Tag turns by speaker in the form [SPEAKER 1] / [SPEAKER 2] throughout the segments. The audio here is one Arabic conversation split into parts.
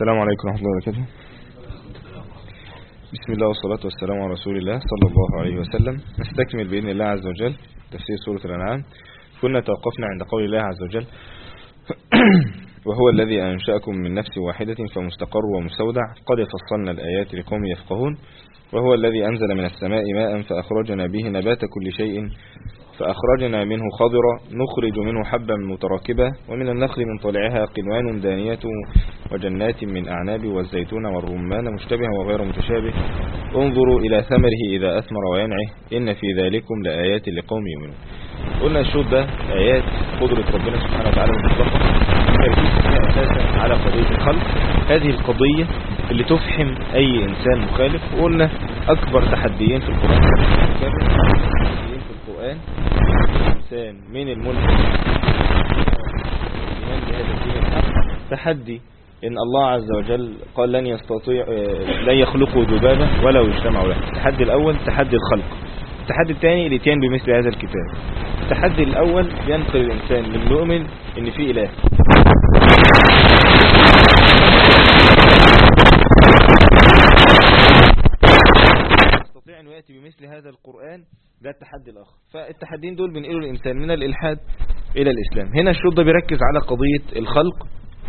[SPEAKER 1] السلام عليكم ورحمة الله وبركاته. بسم الله والصلاة والسلام على رسول الله صلى الله عليه وسلم. نستكمل بإذن الله عز وجل تفسير سورة الأنعام. كنا توقفنا عند قول الله عز وجل وهو الذي أنشأكم من نفس واحدة فمستقر ومستودع قد فصلنا الآيات لقوم يفقهون وهو الذي أنزل من السماء ماء فأخرجنا به نبات كل شيء فأخرجنا منه خضرا نخرج منه حبا متراكبا ومن النخل من طلعها قنوان دانية وجنات من أعناب والزيتون والرمان مشتبها وغير متشابه انظروا إلى ثمره إذا أثمر وينعه إن في ذلكم لآيات لقوم يؤمنون. قلنا الشوط ده آيات قدرة ربنا سبحانه وتعالى المطلقة تركيزها أساسا على قضية الخلق، هذه القضية اللي تفهم أي إنسان مخالف. وقلنا أكبر تحديين في القرآن الإنسان من الملحد تحدي إن الله عز وجل قال لن يخلقوا ذبابة ولو يجتمعوا له. التحدي الأول تحدي الخلق، التحدي الثاني الاتيان بمثل هذا الكتاب. التحدي الأول ينقل الإنسان للمؤمن إن في إله، يستطيع أن يأتي بمثل هذا القرآن. ده التحدي الآخر. فالتحديين دول بنقلوا الإنسان من الإلحاد إلى الإسلام. هنا الشوط ده بيركز على قضية الخلق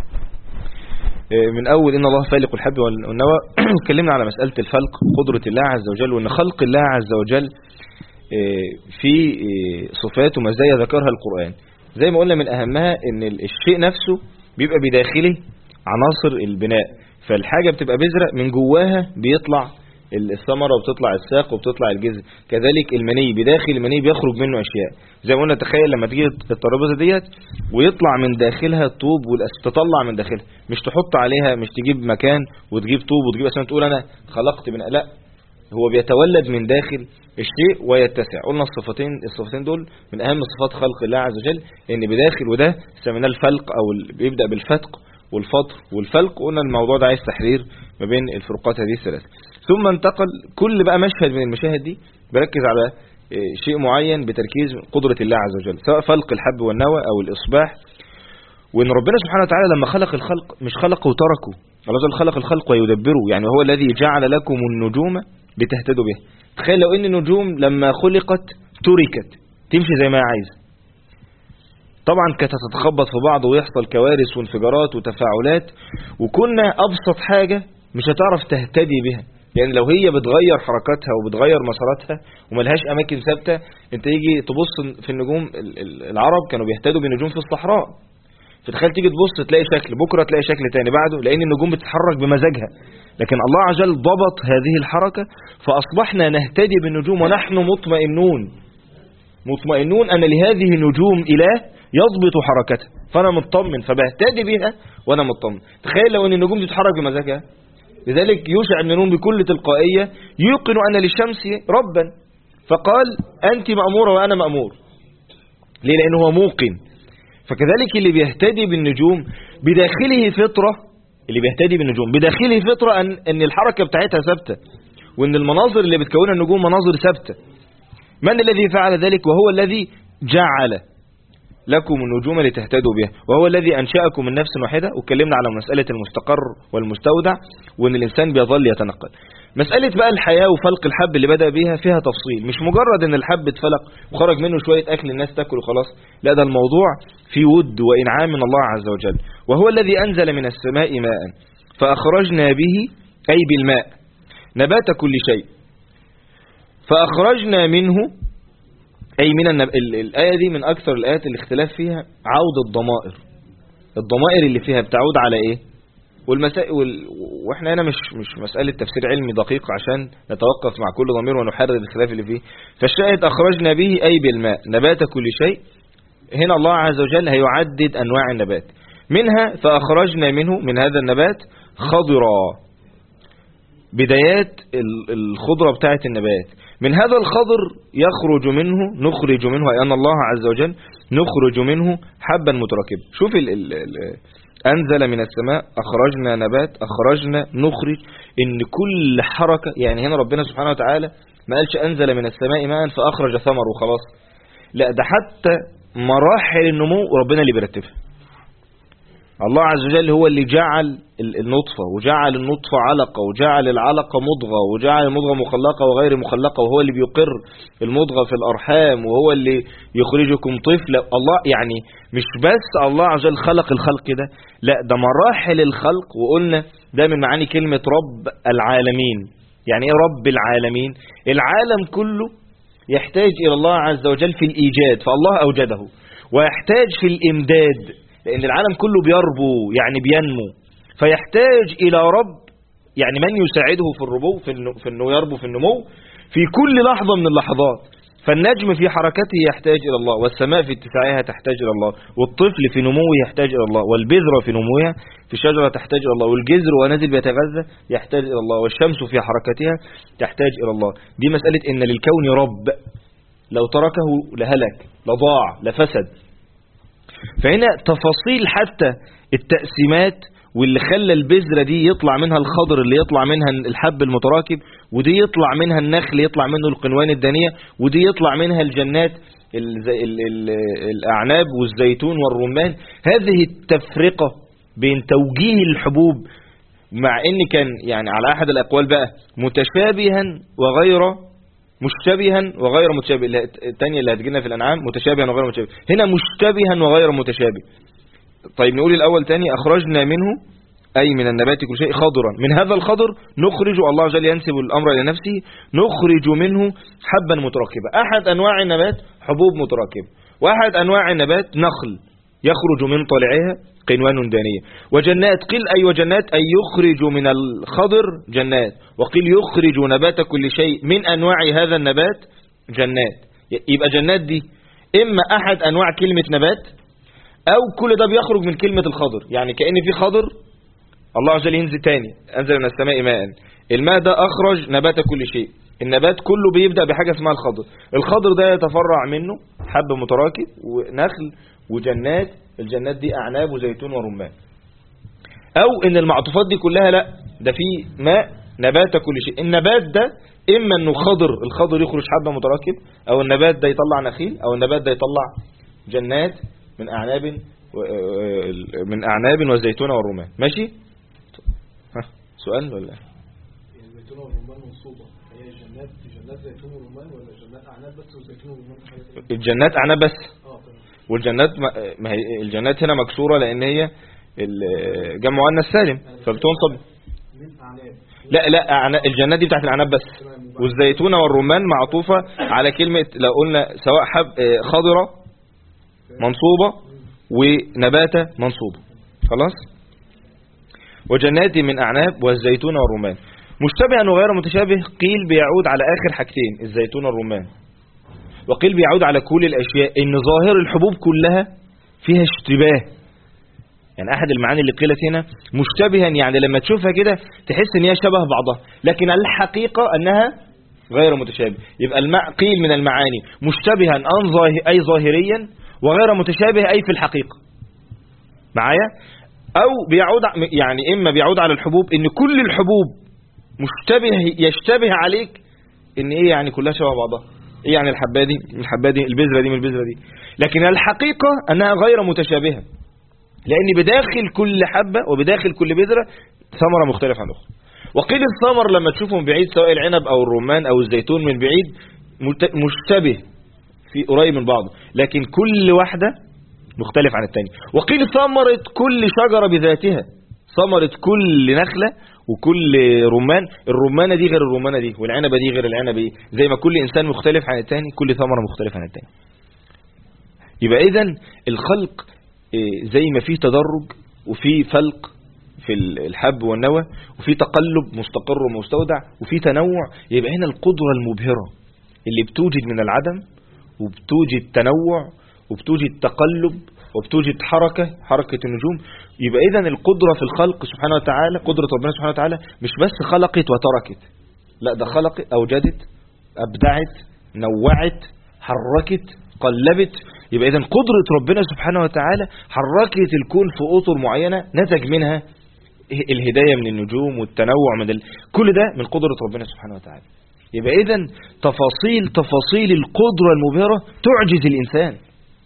[SPEAKER 1] من أول إن الله فالق الحب والنوى. اتكلمنا على مسألة الفلق، قدرة الله عز وجل، وأن خلق الله عز وجل في صفات ومزايا ذكرها القرآن. زي ما قلنا من أهمها إن الشيء نفسه بيبقى بداخله عناصر البناء، فالحاجة بتبقى بذرة من جواها بيطلع الثمرة وبتطلع الساق وبتطلع الجذع. كذلك المني بداخل المني بيخرج منه أشياء. زي ما قلنا تخيل لما تيجي الترابيزة ديت ويطلع من داخلها الطوب تطلع من داخلها، مش تحط عليها، مش تجيب مكان وتجيب طوب وتجيب أسنان تقول أنا خلقت بناء، لا، هو بيتولد من داخل الشيء ويتسع. قلنا الصفتين دول من أهم صفات خلق الله عز وجل، إن بداخل، وده سميناه الفلق أو بيبدأ بالفتق والفطر والفلق. قلنا الموضوع ده عايز تحرير ما بين الفروقات هذه الثلاث. ثم انتقل كل بقى مشهد من المشاهد دي بركز على شيء معين بتركيز قدرة الله عز وجل، سواء فلق الحب والنوى أو الإصباح. وإن ربنا سبحانه وتعالى لما خلق الخلق مش خلقه وتركه، الله عز وجل خلق الخلق ويدبره. يعني هو الذي جعل لكم النجوم لتهتدوا بها. تخيل لو إن النجوم لما خلقت تركت تمشي زي ما هي عايزة، طبعا كانت هتتخبط في بعض ويحصل كوارث وانفجارات وتفاعلات، وكنا أبسط حاجة مش هتعرف تهتدي بها. يعني لو هي بتغير حركاتها وبتغير مساراتها وملهاش أماكن ثابتة، انت يجي تبص في النجوم، العرب كانوا بيهتدوا بنجوم في الصحراء، فتخيل تيجي تبص تلاقي شكل، بكرة تلاقي شكل تاني بعده، لأن النجوم بتتحرك بمزاجها. لكن الله عز وجل ضبط هذه الحركة فأصبحنا نهتدي بالنجوم ونحن مطمئنون أن لهذه النجوم إله يضبط حركتها، فأنا مطمن فبهتدي بها وأنا مطمن. تخيل لو أن النجوم دي تتحرك بمزاجها. لذلك يوشع بن نون بكل تلقائية يوقن أن للشمس ربا فقال أنت مأمورة وأنا مأمور. ليه؟ لأنه هو موقن. فكذلك اللي بيهتدي بالنجوم بداخله فطرة، أن الحركة بتاعتها ثابتة، وأن المناظر اللي بتكونها النجوم مناظر ثابتة. من الذي فعل ذلك؟ وهو الذي جعل لكم النجوم لتهتدوا بها، وهو الذي أنشأكم من نفس واحدة. واتكلمنا على مسألة المستقر والمستودع، وأن الإنسان بيظل يتنقل. مسألة بقى الحياة وفلق الحب اللي بدأ بيها فيها تفصيل، مش مجرد أن الحب اتفلق وخرج منه شوية أكل الناس تأكل وخلاص، لا، ده الموضوع في ود وإنعام من الله عز وجل. وهو الذي أنزل من السماء ماء فأخرجنا به، أي بالماء، نبات كل شيء فأخرجنا منه، أي من الآية دي من أكثر الآيات اللي اختلاف فيها عود الضمائر اللي فيها بتعود على إيه، وإحنا هنا مش مسألة تفسير علمي دقيق عشان نتوقف مع كل ضمير ونحرر الخلاف اللي فيه. فالشاهد أخرجنا به أي بالماء نبات كل شيء. هنا الله عز وجل هيعدد أنواع النبات، منها فأخرجنا منه من هذا النبات خضرا، بدايات الخضرة بتاعة النبات. من هذا الخضر نخرج منه أي أن الله عز وجل نخرج منه حبا متراكبا. شوف أنزل من السماء، أخرجنا نبات، أخرجنا، نخرج، إن كل حركة. يعني هنا ربنا سبحانه وتعالى ما قالش أنزل من السماء ماء فأخرج ثمر وخلاص، لا، ده حتى مراحل النمو ربنا اللي بيرتبها. الله عز وجل هو اللي جعل النطفة، وجعل النطفة علقة، وجعل العلقة مضغة، وجعل المضغة مخلقة وغير مخلقة، وهو اللي بيقر المضغة في الأرحام، وهو اللي يخرجكم طفلا. الله يعني مش بس الله عز وجل خلق الخلق ده، لا ده مراحل الخلق. وقلنا ده من معاني كلمة رب العالمين. يعني ايه رب العالمين؟ العالم كله يحتاج إلى الله عز وجل في الإيجاد، فالله أوجده، ويحتاج في الإمداد، لأن العالم كله بيربو يعني بينمو، فيحتاج إلى رب يعني من يساعده في الربو، في أنه يربو في النمو في كل لحظة من اللحظات. فالنجم في حركته يحتاج إلى الله، والسماء في اتساعها تحتاج إلى الله، والطفل في نموه يحتاج إلى الله، والبذرة في نموها في الشجرة تحتاج إلى الله، والجذر ونازل بيتغذى يحتاج إلى الله، والشمس في حركتها تحتاج إلى الله. دي مسألة إن للكون رب، لو تركه لهلك، لضاع، لفسد. فهنا تفاصيل حتى التقسيمات، واللي خلى البذرة دي يطلع منها الخضر اللي يطلع منها الحب المتراكب، ودي يطلع منها النخل يطلع منه القنوان الدانية، ودي يطلع منها الجنات الأعناب والزيتون والرمان. هذه التفرقة بين توجيه الحبوب، مع ان كان يعني على أحد الأقوال بقى متشابها وغير مشتبها وغير متشابه، الثانية اللي هتجينا في الأنعام متشابها وغير متشابه، هنا مشتبها وغير متشابه. طيب نقول الأول تاني، أخرجنا منه أي من النبات كل شيء خضرا، من هذا الخضر نخرج، الله عز وجل ينسب الأمر إلى نفسه، نخرج منه حبا متراكبا. أحد أنواع النبات حبوب متراكبة، وأحد أنواع النبات نخل يخرج من طلعها قنوان دانية، وجنات. قيل أي وجنات أي يخرج من الخضر جنات، وقيل يخرج نبات كل شيء من أنواع هذا النبات جنات. يبقى جنات دي إما أحد أنواع كلمة نبات، أو كل ده بيخرج من كلمة الخضر. يعني كأن في خضر الله عز وجل ينزل تاني، أنزل من السماء ماء، الماء ده أخرج نبات كل شيء. النبات كله بيبدأ بحاجة اسمها الخضر، الخضر ده يتفرع منه حب متراكب ونخل وجنات، الجنات دي أعناب وزيتون ورمان. أو إن المعطوفات دي كلها لا، ده في ماء نبات كل شيء. النبات ده إما إنه خضر، الخضر يخرج حب متراكب، أو النبات ده يطلع نخيل، أو النبات ده يطلع جنات من أعناب وزيتون والرمان. ماشي؟ سؤال ولا؟
[SPEAKER 2] الزيتون والرمان منصوبة، هي جنات زيتون ورمان، ولا جنات أعناب بس وزيتون ورمان؟
[SPEAKER 1] الجنات أعناب بس، والجنات ما هي الجنات هنا مكسورة لأن هي جمع مؤنث سالم فبتنصب
[SPEAKER 2] من أعناب.
[SPEAKER 1] لا الجنات دي بتاعت الأعناب بس، والزيتون والرمان معطوفة على كلمة، لو قلنا سواء خضرة منصوبة ونباتة منصوبة. خلاص. وجنات من أعناب والزيتون والرمان. مشتبها وغير متشابه، قيل بيعود على آخر حاجتين الزيتون والرمان، وقيل بيعود على كل الأشياء، إن ظاهر الحبوب كلها فيها اشتباه. يعني أحد المعاني اللي قيلت هنا مشتبها، يعني لما تشوفها كده تحس إن هي شبه بعضها، لكن الحقيقة أنها غير متشابه. يبقى قيل من المعاني مشتبها أي ظاهريا، وغير متشابه أي في الحقيقة معايا. أو بيعود يعني إما بيعود على الحبوب، إن كل الحبوب يشتبه عليك إن إيه، يعني كلها شبه بعضها، إيه يعني الحبة دي من الحبة دي، البذرة دي من البذرة دي، لكن الحقيقة أنها غير متشابهة، لأن بداخل كل حبة وبداخل كل بذرة ثمرة مختلفة عن الأخرى. وقيل الثمر لما تشوفه من بعيد، سواء العنب أو الرمان أو الزيتون من بعيد مشتبه في قريب من بعضه، لكن كل واحدة مختلف عن الثانية. وقيل ثمرة كل شجرة بذاتها، ثمرة كل نخلة وكل رمان، الرمانة دي غير الرمانة دي، والعنبة دي غير العنبة دي، زي ما كل إنسان مختلف عن الثاني كل ثمرة مختلف عن الثاني. يبقى إذن الخلق زي ما فيه تدرج وفيه فلق في الحب والنوى، وفيه تقلب مستقر ومستودع، وفيه تنوع. يبقى هنا القدرة المبهرة اللي بتوجد من العدم، وبتوجد تنوع، وبتوجد تقلب، وبتوجد حركة النجوم. يبقى إذن القدرة في الخلق سبحانه وتعالى، قدرة ربنا سبحانه وتعالى مش بس خلقت وتركت، لا ده خلقت، أوجدت، أبدعت، نوعت، حركت، قلبت. يبقى إذن قدرة ربنا سبحانه وتعالى حركت الكون في أطر معينة، نتج منها الهداية من النجوم والتنوع من كل ده من قدرة ربنا سبحانه وتعالى. يبقى إذن تفاصيل القدرة المبهرة تعجز الإنسان.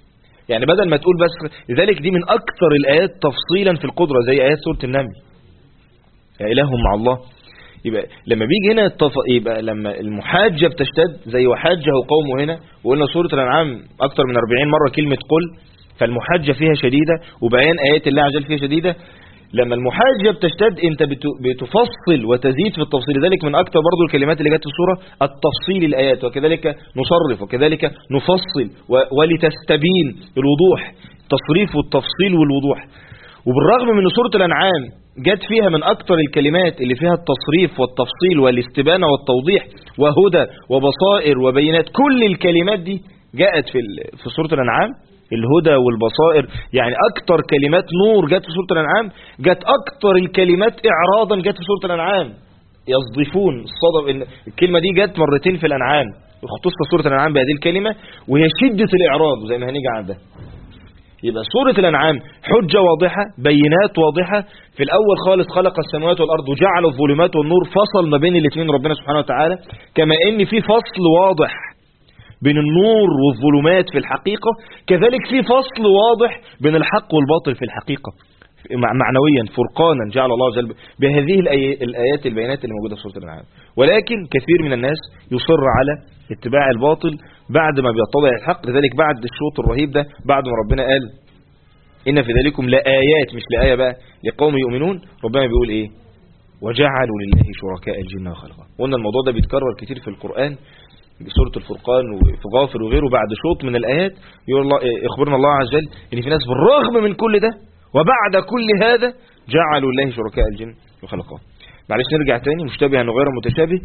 [SPEAKER 1] يعني بدل ما تقول بس، لذلك دي من أكثر الآيات تفصيلا في القدرة زي آيات سورة النمل، يا إله مع الله. يبقى لما بيجي هنا يبقى لما المحاجة بتشتد زي وحاجه قومه هنا، وقلنا سورة الأنعام أكثر من 40 مرة كلمة قل، فالمحاجة فيها شديدة وبيان آيات الله عز وجل فيها شديدة. لما المحاجة بتشتد انت بتفصل وتزيد في التفصيل، لذلك من أكثر برضو الكلمات اللي جت في السورة التفصيل الآيات، وكذلك نصرف وكذلك نفصل ولتستبين الوضوح، التصريف والتفصيل والوضوح. وبالرغم من سورة الأنعام جت فيها من أكثر الكلمات اللي فيها التصريف والتفصيل والاستبانة والتوضيح وهدى وبصائر وبينات، كل الكلمات دي جاءت في سورة الأنعام، الهدى والبصائر، يعني أكثر كلمات نور جت في سورة الأنعام، جت أكثر الكلمات إعراضا جت في سورة الأنعام، يصدفون الصدف، الكلمة دي جت مرتين في الأنعام، اختص سورة الأنعام بهذه الكلمة وهي شدة الإعراض زي ما هنيجي عندها. يبقى سورة الأنعام حجة واضحة، بينات واضحة. في الأول خالص خلق السماوات والأرض وجعل الظلمات والنور، فصل ما بين الاثنين ربنا سبحانه وتعالى، كما ان في فصل واضح بين النور والظلمات في الحقيقة، كذلك في فصل واضح بين الحق والباطل في الحقيقة معنويا، فرقانا جعل الله جل بهذه الآيات البينات اللي موجودة في سورة الأنعام. ولكن كثير من الناس يصر على اتباع الباطل بعد ما بيتضح الحق. لذلك بعد الشوط الرهيب ده، بعد ما ربنا قال إن في ذلكم لآيات، مش لآية بقى، لقوم يؤمنون، ربنا بيقول إيه؟ وجعلوا لله شركاء الجن وخلقه. وقلنا الموضوع ده بيتكرر كتير في القرآن، بسورة الفرقان وفي غافر وغيره، بعد شوط من الآيات يقول الله، يخبرنا الله عز وجل إن في ناس بالرغم من كل ده وبعد كل هذا جعلوا لله شركاء الجن وخلقه. معلش نرجع تاني، مشتبها وغير متشابه.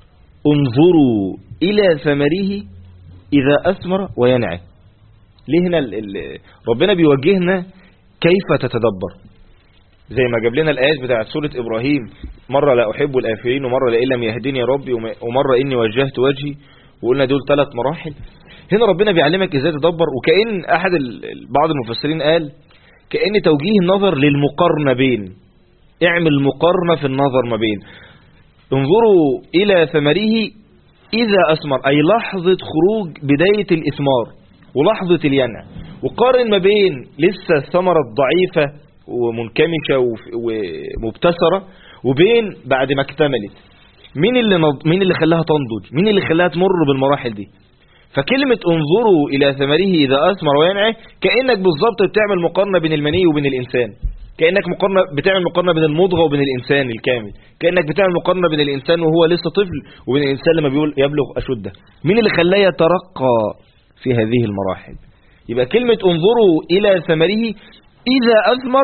[SPEAKER 1] انظروا إلى ثمره إذا أثمر وينعه. ليه هنا ربنا بيوجهنا كيف تتدبر، زي ما جاب لنا الآيات بتاعت سورة إبراهيم، مرة لا أحب الآفلين، ومرة لئن لم يهدني ربي، ومرة إني وجهت وجهي، وقلنا دول 3 مراحل. هنا ربنا بيعلمك إزاي تدبر، وكأن بعض المفسرين قال كأن توجيه النظر للمقارنة بين، اعمل مقارنة في النظر ما بين انظروا إلى ثمره إذا أثمر، أي لحظة خروج بداية الإثمار ولحظة الينع، وقارن ما بين لسه الثمرة الضعيفة ومنكمشة ومبتسرة وبين بعد ما اكتملت. مين اللي خلاها تنضج؟ مين اللي خلاها تمر بالمراحل دي؟ فكلمة انظروا إلى ثمره إذا أثمر وينعه، كأنك بالضبط بتعمل مقارنة بين المني وبين الإنسان، كأنك بتعمل مقارنة بين المضغة وبين الإنسان الكامل، كأنك بتعمل مقارنة بين الإنسان وهو لسه طفل وبين الإنسان لما بيقول يبلغ أشده. مين اللي خلاه يترقى في هذه المراحل؟ يبقى كلمة انظروا إلى ثمره إذا أثمر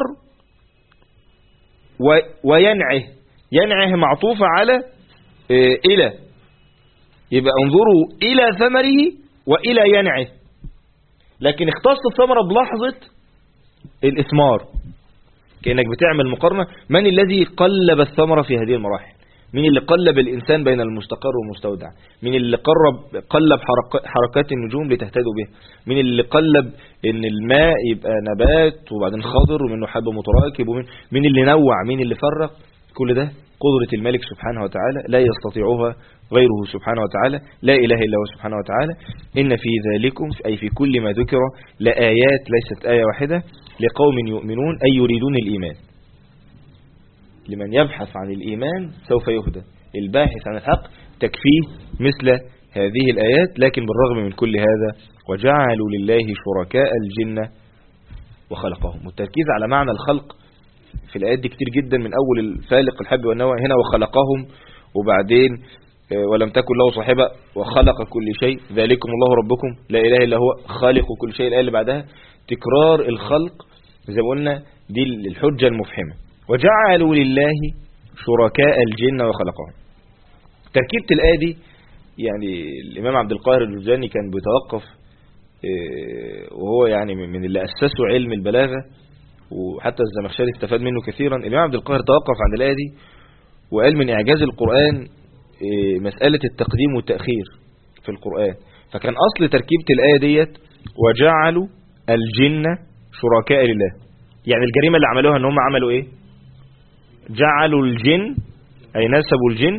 [SPEAKER 1] وينعه، ينعه معطوفة على إلى، يبقى انظروا إلى ثمره وإلى ينعه، لكن اختص الثمرة بلحظة الإثمار، كأنك بتعمل مقارنة. من الذي قلب الثمرة في هذه المراحل؟ مين اللي قلب الإنسان بين المستقر والمستودع؟ مين اللي قلب حركات النجوم لتهتدوا به؟ مين اللي قلب ان الماء يبقى نبات وبعدين خضر ومنه حب متراكب؟ مين اللي نوع؟ مين اللي فرق؟ كل ده قدرة الملك سبحانه وتعالى لا يستطيعها غيره سبحانه وتعالى، لا إله إلا هو سبحانه وتعالى. إن في ذلكم، أي في كل ما ذكر، لآيات، ليست آية واحدة، لقوم يؤمنون، أي يريدون الإيمان. لمن يبحث عن الإيمان سوف يهدى، الباحث عن الحق تكفيه مثل هذه الآيات. لكن بالرغم من كل هذا وجعلوا لله شركاء الجن وخلقهم، والتركيز على معنى الخلق في الآيات دي كتير جدا، من أول الفالق الحب والنوى هنا وخلقهم، وبعدين ولم تكن له صاحبة وخلق كل شيء، ذلكم الله ربكم لا إله إلا هو خالق كل شيء. الآية اللي بعدها تكرار الخلق زي ما قلنا، دي الحجة المفهمة. وجعلوا لله شركاء الجن وخلقهم. تركيبة الآية دي يعني الإمام عبد القاهر الجرجاني كان بيتوقف، وهو يعني من اللي أسسوا علم البلاغة، وحتى الزمخشري استفاد منه كثيرا. الإمام عبد القاهر توقف عند الآية دي وقال من إعجاز القرآن مسألة التقديم والتأخير في القرآن. فكان أصل تركيبة الآية ديت وجعلوا الجن شركاء لله، يعني الجريمة اللي عملوها ان هم عملوا ايه؟ جعلوا الجن، اي نسبوا الجن،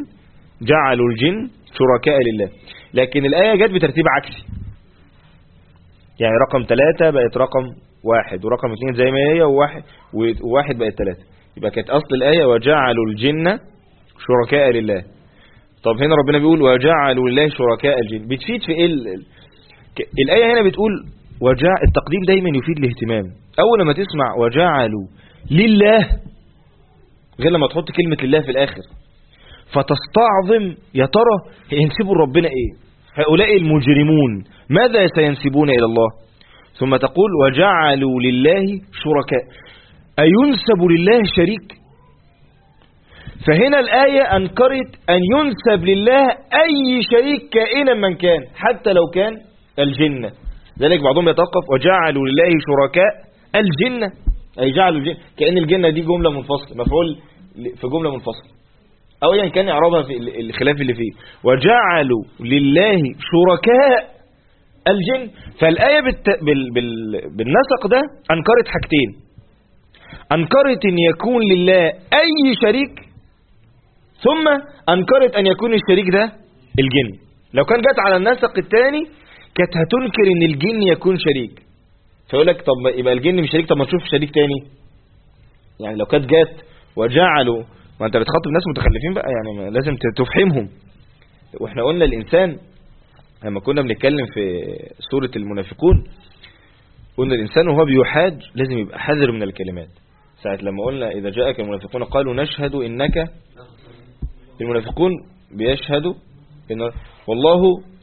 [SPEAKER 1] جعلوا الجن شركاء لله. لكن الآية جت بترتيب عكسي، يعني رقم 3 بقت رقم 1، ورقم 2 زي ما هي، وواحد بقت 3. يبقى كانت أصل الآية وجعلوا الجن شركاء لله. طب هنا ربنا بيقول وجعلوا لله شركاء الجن، بتفيد في ايه الآية هنا؟ بتقول التقديم دايما يفيد الاهتمام. أول ما تسمع وجعلوا لله غير لما تحط كلمة لله في الآخر، فتستعظم يا ترى ينسبوا لربنا ايه؟ هؤلاء المجرمون ماذا سينسبون إلى الله؟ ثم تقول وجعلوا لله شركاء، أينسب لله شريك؟ فهنا الآية أنكرت أن ينسب لله أي شريك كائنا من كان، حتى لو كان الجن. ذلك بعضهم يتوقف وجعلوا لله شركاء الجن، أي جعلوا الجن كأن الجنة دي جملة منفصلة، مفعول في جملة منفصلة، أو يعني كان يعرضها في الخلاف اللي فيه وجعلوا لله شركاء الجن. فالآية بالنسق ده أنكرت حاجتين: أنكرت أن يكون لله أي شريك، ثم أنكرت أن يكون الشريك ده الجن. لو كان جات على النسق الثاني كانت هتنكر أن الجن يكون شريك، فيقول لك طب يبقى الجن مش شريك، طب ما نشوف شريك تاني. يعني لو كانت جات وجعلوا، ما أنت بتخاطب ناس متخلفين بقى، يعني لازم تفهمهم. وإحنا قلنا الإنسان لما كنا بنتكلم في سورة المنافقون، قلنا الإنسان وهو بيحاج لازم يبقى حذر من الكلمات. ساعة لما قلنا إذا جاءك المنافقون قالوا نشهد إنك، المنافقون بيشهدوا إن والله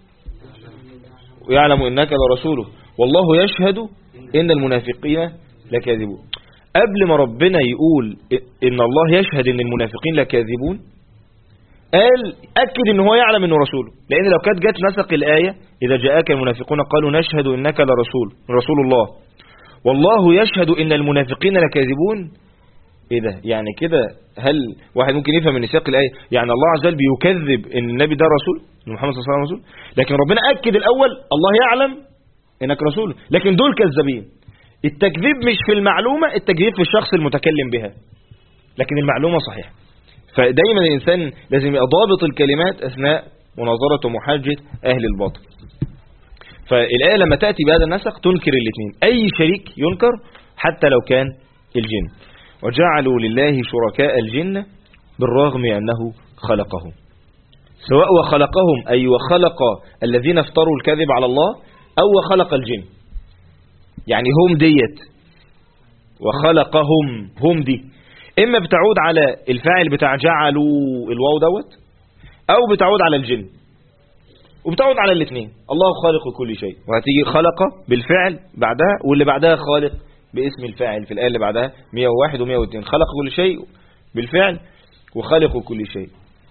[SPEAKER 1] يعلم إنك لرسوله والله يشهد إن المنافقين لكاذبون. قبل ما ربنا يقول إن الله يشهد إن المنافقين لكاذبون، قال أكد إن هو يعلم إنه رسوله. لأن لو كانت جت نسق الآية إذا جاءك المنافقون قالوا نشهد إنك رسول الله والله يشهد إن المنافقين لكاذبون، إيه ده؟ يعني كده هل واحد ممكن يفهم من سياق الآية يعني الله عز وجل بيكذب إن النبي ده رسول، إن محمد صلى الله عليه وسلم رسول؟ لكن ربنا أكد الأول الله يعلم إنك رسول، لكن دول كذابين. التكذيب مش في المعلومة، التكذيب في الشخص المتكلم بها، لكن المعلومة صحيحة. فدايما الإنسان لازم يبقى ضابط الكلمات أثناء مناظرة ومحاجة أهل الباطل. فالآية لما تأتي بهذا النسق تنكر الاثنين، أي شريك ينكر حتى لو كان الجن. وجعلوا لله شركاء الجن بالرغم أنه خلقهم، سواء وخلقهم أي وخلق الذين افتروا الكذب على الله، أو وخلق الجن. يعني هم ديت وخلقهم، هم دي إما بتعود على الفاعل بتاع جعلوا الواو دوت، أو بتعود على الجن، وبتعود على الاثنين. الله خالق كل شيء، وهتيجي خلق بالفعل بعدها، واللي بعدها خالق باسم الفاعل في الآية اللي بعدها 101 و102. خلق كل شيء بالفعل وخالق كل شيء.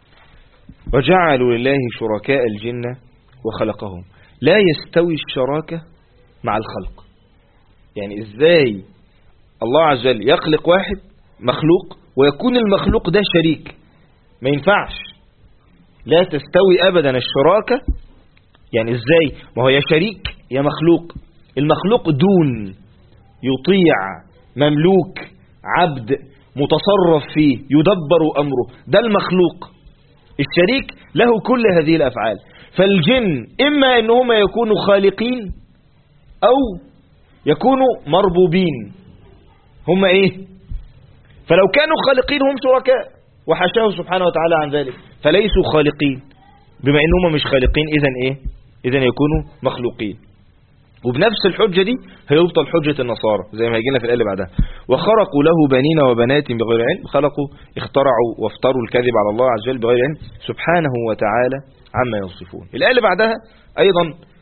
[SPEAKER 1] وجعلوا لله شركاء الجن وخلقهم. لا يستوي الشراكة مع الخلق. يعني ازاي الله عز وجل يخلق واحد مخلوق ويكون المخلوق ده شريك؟ ما ينفعش، لا تستوي أبدا الشراكة. يعني ازاي؟ ما هو يا شريك يا مخلوق. المخلوق دون، يطيع، مملوك، عبد، متصرف فيه، يدبر أمره، ده المخلوق. الشريك له كل هذه الأفعال. فالجن إما أنهم يكونوا خالقين أو يكونوا مربوبين. هم إيه؟ فلو كانوا خالقين هم شركاء، وحاشاه سبحانه وتعالى عن ذلك، فليسوا خالقين. بما أنهم مش خالقين إذن إيه؟ إذن يكونوا مخلوقين. وبنفس الحجة دي هيبطل حجة النصارى زي ما هيجينا في الآية اللي بعدها. وخرقوا له بنين وبنات بغير علم. خلقوا، اخترعوا وافتروا الكذب على الله عز وجل بغير علم سبحانه وتعالى عما يصفون. الآية اللي بعدها أيضا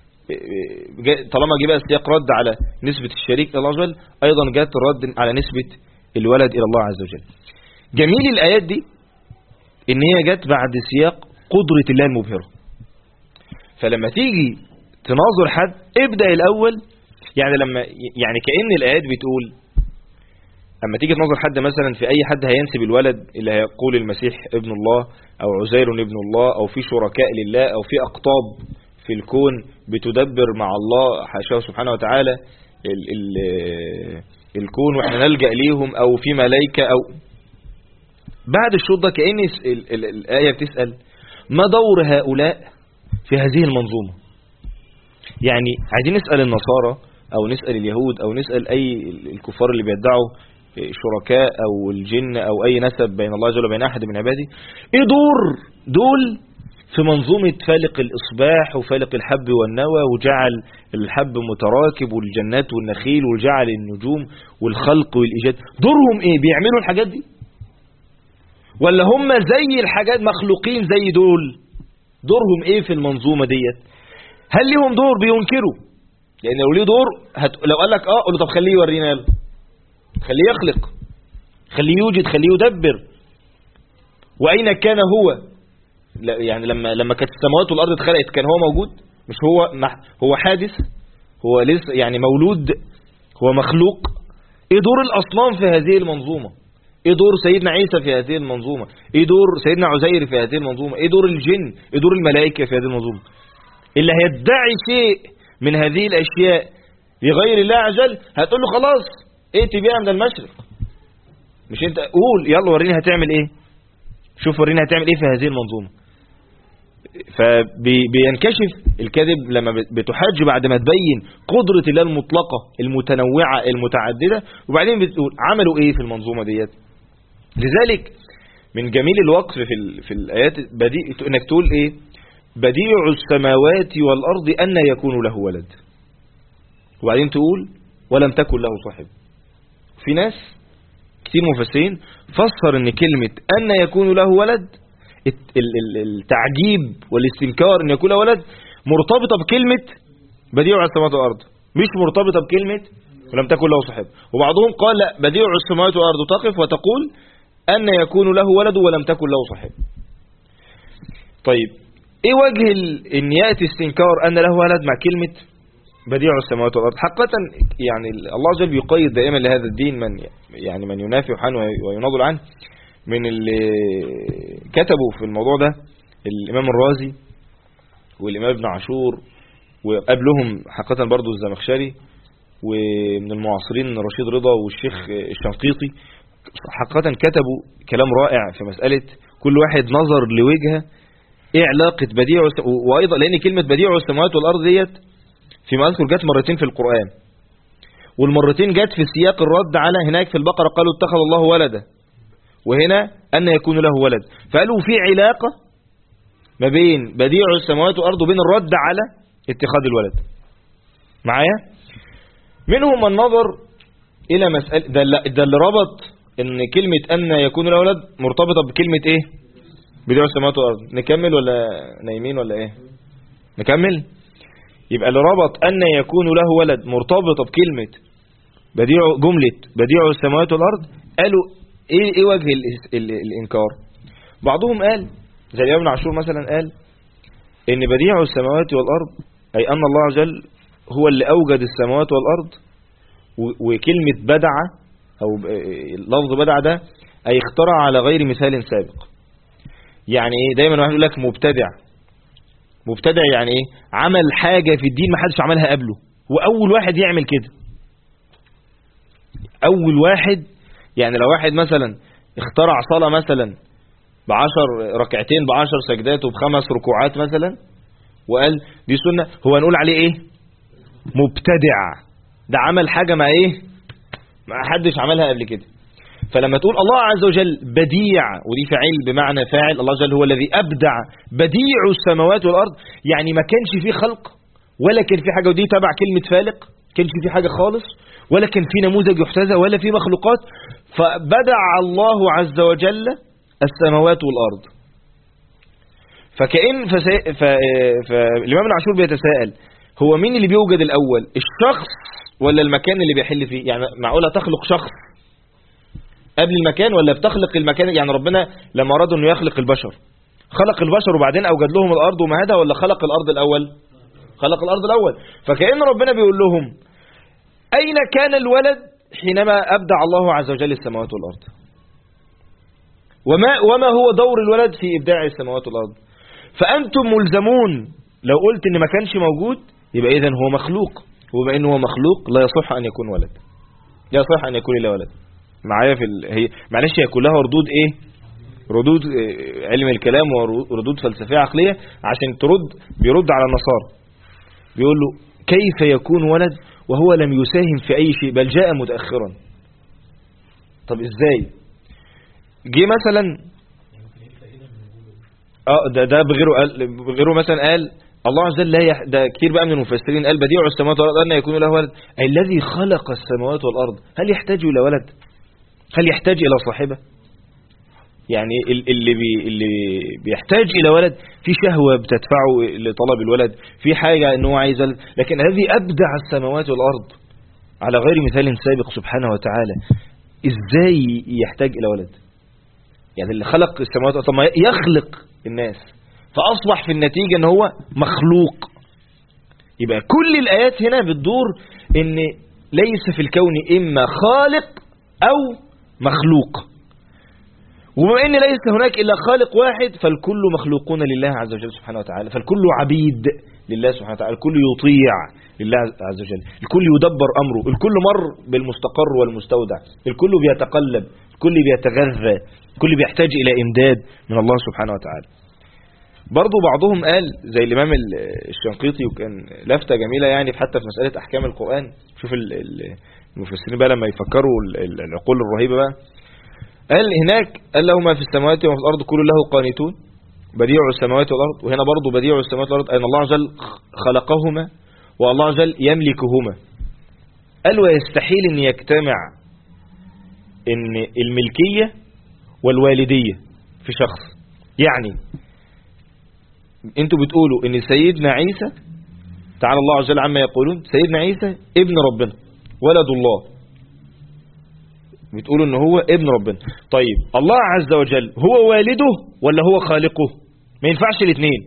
[SPEAKER 1] طالما جه بقى سياق رد على نسبة الشريك إلى الله عز وجل، أيضا جاءت الرد على نسبة الولد إلى الله عز وجل. جميل الآيات دي إن هي جت بعد سياق قدرة الله المبهرة. فلما تيجي تناظر حد ابدأ الأول، يعني كأن الآيات بتقول أما تيجي تناظر حد مثلا في أي حد هينسب الولد اللي هيقول المسيح ابن الله أو عزير ابن الله أو في شركاء لله أو في أقطاب في الكون بتدبر مع الله حاشاه سبحانه وتعالى الكون وإحنا نلجأ ليهم، أو في ملائكة، أو بعد الشوط ده كأن الآية بتسأل ما دور هؤلاء في هذه المنظومة. يعني عايزين نسأل النصارى أو نسأل اليهود أو نسأل أي الكفار اللي بيدعوا شركاء أو الجن أو أي نسب بين الله جل وبين أحد من عباده، إيه دول في منظومة فالق الإصباح وفالق الحب والنوى، وجعل الحب متراكب والجنات والنخيل، وجعل النجوم والخلق والإيجاد، دورهم إيه؟ بيعملوا الحاجات دي ولا هم زي الحاجات مخلوقين زي دورهم إيه في المنظومة ديت؟ هل لهم دور؟ بينكروا، لأن لو ليه دور لو قال لك قول له طب خليه يورينا، يلا خليه يخلق، خليه يوجد، خليه يدبر. وأين كان هو؟ يعني لما كانت السماوات والأرض اتخلقت كان هو موجود؟ مش هو حادث، هو لسه يعني مولود، هو مخلوق. ايه دور الأصنام في هذه المنظومة؟ ايه دور سيدنا عيسى في هذه المنظومة؟ ايه دور سيدنا عزير في هذه المنظومة؟ ايه دور الجن؟ ايه دور الملائكة في هذه المنظومة؟ اللي هيدعي شيء من هذه الأشياء لغير الله عز وجل هتقول له خلاص ائتي بها من المشرق، مش انت قول يلا وريني هتعمل ايه، شوف وريني هتعمل ايه في هذه المنظومة. فبينكشف الكذب لما بتحاج بعد ما تبين قدرة الله المطلقة المتنوعة المتعددة، وبعدين بتقول عملوا ايه في المنظومة ديت. لذلك من جميل الوقف في الآيات انك تقول ايه؟ بديع السماوات والأرض أن يكون له ولد، وبعدين تقول ولم تكن له صاحب. في ناس كتير مفسرين فسر ان كلمة أن يكون له ولد، التعجيب والاستنكار ان يكون له ولد مرتبطة بكلمة بديع السماوات والأرض، مش مرتبطة بكلمة ولم تكن له صاحب. وبعضهم قال لا، بديع السماوات والأرض تقف وتقول أن يكون له ولد ولم تكن له صاحب. طيب ايه وجه ان يأتي استنكار أن له ولد مع كلمة بديع السماوات والأرض؟ حقيقة يعني الله عز وجل بيقيد دائما لهذا الدين من ينافي عنه ويناضل عنه. من اللي كتبوا في الموضوع ده الإمام الرازي والإمام ابن عاشور، وقبلهم حقيقة برضو الزمخشري، ومن المعاصرين رشيد رضا والشيخ الشنقيطي. حقيقة كتبوا كلام رائع في مسألة كل واحد نظر لوجهه ايه علاقة بديع وأيضا لأن كلمة بديع السماوات والأرض ديت فيما أذكر جت مرتين في القرآن، والمرتين جت في سياق الرد على هناك في البقرة قالوا اتخذ الله ولدا، وهنا أن يكون له ولد. فقالوا في علاقة ما بين بديع السماوات والأرض وبين الرد على اتخاذ الولد. معايا؟ منهم من نظر إلى مسألة ده اللي ربط إن كلمة أن يكون له ولد مرتبطة بكلمة إيه؟ بديع السماوات والأرض. نكمل ولا نايمين ولا إيه؟ نكمل؟ يبقى اللي ربط أن يكون له ولد مرتبطة بكلمة جملة بديع السماوات والأرض، قالوا ايه وجه الانكار؟ بعضهم قال زي الإمام ابن عاشور مثلا، قال ان بديع السماوات والأرض اي ان الله عز وجل هو اللي اوجد السماوات والأرض، وكلمة بدع او لفظ بدع ده اي اخترع على غير مثال سابق. يعني ايه؟ دايما واحد يقول لك مبتدع يعني ايه؟ عمل حاجة في الدين ما حدش عملها قبله، واول واحد يعمل كده، اول واحد. يعني لو واحد مثلا اخترع صلاة مثلا ب10 ركعتين ب10 سجدات وب5 ركوعات مثلا، وقال دي سنة، هو نقول عليه ايه؟ مبتدع. ده عمل حاجة ما ايه؟ ما حدش عملها قبل كده. فلما تقول الله عز وجل بديع، ودي فعيل بمعنى فاعل، الله عز وجل هو الذي أبدع بديع السماوات والأرض، يعني ما كانش فيه خلق ولا كان فيه حاجة، ودي تبع كلمة فالق، كانش فيه حاجة خالص ولا كان فيه نموذج يحتذى ولا فيه مخلوقات، فبدع الله عز وجل السماوات والأرض. فالإمام ابن عاشور بيتساءل هو مين اللي بيوجد الأول، الشخص ولا المكان اللي بيحل فيه؟ يعني معقولة تخلق شخص قبل المكان، ولا بتخلق المكان؟ يعني ربنا لما أراد أنه يخلق البشر خلق البشر وبعدين أوجد لهم الأرض ومهدها، ولا خلق الأرض الأول؟ خلق الأرض الأول. فكأن ربنا بيقول لهم أين كان الولد حينما أبدع الله عز وجل السماوات والأرض؟ وما هو دور الولد في إبداع السماوات والأرض؟ فأنتم ملزمون لو قلت إن ما كانش موجود يبقى إذن هو مخلوق، وبما إنه هو مخلوق لا يصح أن يكون ولد، لا يصح أن يكون إلا ولد. معايا هي معلش هي كلها ردود إيه؟ ردود علم الكلام وردود فلسفية عقلية عشان بيرد على النصارى، بيقول له كيف يكون ولد وهو لم يساهم في أي شيء بل جاء متأخرا. طب إزاي؟ جه مثلا ده بغيره مثلا قال الله عز وجل ده كتير بقى من المفسرين قال بديع السماوات والأرض أن يكون له ولد، أي الذي خلق السماوات والأرض هل يحتاج إلى ولد؟ هل يحتاج إلى صاحبة؟ يعني اللي بيحتاج إلى ولد في شهوة بتدفعه لطلب الولد، في حاجة أنه عايز لكن الذي أبدع السماوات والأرض على غير مثال سابق سبحانه وتعالى إزاي يحتاج إلى ولد؟ يعني اللي خلق السماوات والأرض ما يخلق الناس فأصبح في النتيجة أنه هو مخلوق. يبقى كل الآيات هنا بتدور أن ليس في الكون إما خالق أو مخلوق، وبما أن ليس هناك إلا خالق واحد فالكل مخلوقون لله عز وجل سبحانه وتعالى، فالكل عبيد لله سبحانه وتعالى، الكل يطيع لله عز وجل، الكل يدبر أمره، الكل مر بالمستقر والمستودع، الكل بيتقلب، الكل بيتغذى، الكل بيحتاج إلى إمداد من الله سبحانه وتعالى. برضو بعضهم قال زي الإمام الشنقيطي، وكان لفتة جميلة يعني حتى في مسألة أحكام القرآن. شوف المفسرين بقى لما يفكروا العقول الرهيبة بقى، قال هناك قال له ما في السماوات وما في الأرض كل له قانتون بديع السماوات والأرض، وهنا برضو بديع السماوات والأرض أن الله عز وجل خلقهما والله عز وجل يملكهما. قال ويستحيل أن يجتمع أن الملكية والوالدية في شخص. يعني انتوا بتقولوا ان سيدنا عيسى تعالى الله عز وجل عما يقولون سيدنا عيسى ابن ربنا ولد الله، بتقولوا ان هو ابن ربنا. طيب الله عز وجل هو والده ولا هو خالقه؟ ما ينفعش الاثنين،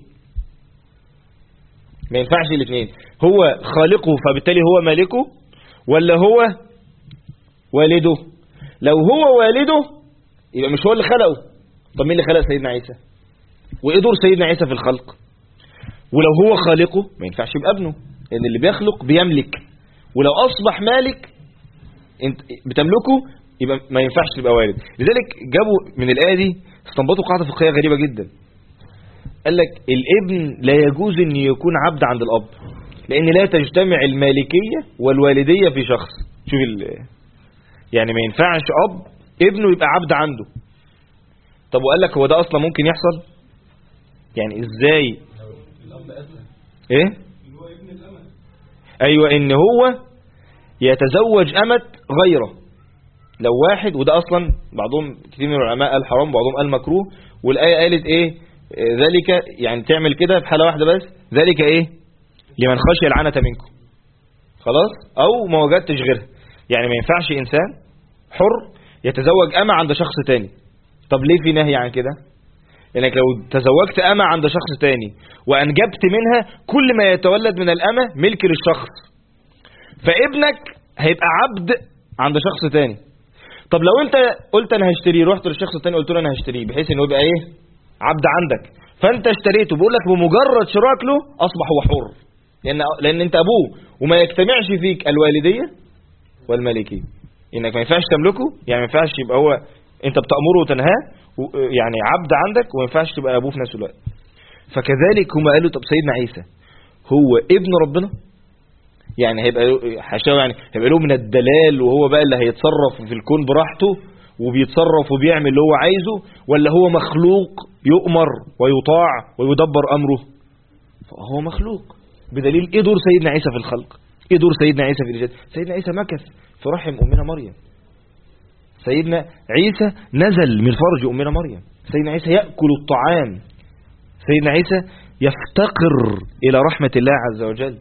[SPEAKER 1] ما ينفعش الاثنين. هو خالقه فبالتالي هو مالكه ولا هو والده؟ لو هو والده يبقى مش هو اللي خلقه. طب مين اللي خلق سيدنا عيسى؟ وايه دور سيدنا عيسى في الخلق؟ ولو هو خالقه ما ينفعش يبقى ابنه، لان اللي بيخلق بيملك، ولو اصبح مالك انت بتملكه يبقى ما ينفعش تبقى والد. لذلك جابوا من الآية دي استنبطوا قاعدة فقهية غريبة جدا. قال لك الابن لا يجوز ان يكون عبد عند الاب، لان لا تجتمع المالكية والوالدية في شخص. شوف يعني ما ينفعش اب ابنه يبقى عبد عنده. طب وقال لك هو ده اصلا ممكن يحصل؟ يعني ازاي؟ ايه؟ ايوه ان هو يتزوج امة غيره. لو واحد، وده اصلا بعضهم كثير من العلماء قال حرام، بعضهم قال مكروه، والايه قالت ايه؟ ذلك يعني تعمل كده في حاله واحده بس، ذلك ايه؟ لمن خشي العنة منكم. خلاص؟ او ما وجدتش غيرها. يعني ما ينفعش انسان حر يتزوج امة عند شخص تاني. طب ليه في نهي عن كده؟ لانك لو تزوجت امة عند شخص تاني وانجبت منها كل ما يتولد من الامة ملك للشخص، فابنك هيبقى عبد عند شخص تاني. طب لو انت قلت انا هشتريه، رحت للشخص التاني قلت له انا هشتريه بحيث انه يبقى ايه؟ عبد عندك، فانت اشتريته، بقول لك بمجرد شراك له اصبح هو حر، لان انت ابوه، وما يجتمعش فيك الوالدية والمالكية، انك ما ينفعش تملكه، يعني ما ينفعش يبقى هو انت بتأمره وتنهاه يعني عبد عندك، وما ينفعش تبقى ابوه في نفس الوقت. فكذلك هم قالوا طب سيدنا عيسى هو ابن ربنا، يعني هيبقى حاشاه، يعني هيبقى له من الدلال وهو بقى اللي هيتصرف في الكون براحته وبيتصرف وبيعمل اللي هو عايزه، ولا هو مخلوق يؤمر ويطاع ويدبر امره؟ فهو مخلوق. بدليل ايه دور سيدنا عيسى في الخلق؟ ايه دور سيدنا عيسى في الإيجاد؟ سيدنا عيسى مكث في رحم امنا مريم، سيدنا عيسى نزل من فرج امنا مريم، سيدنا عيسى يأكل الطعام، سيدنا عيسى يفتقر الى رحمة الله عز وجل.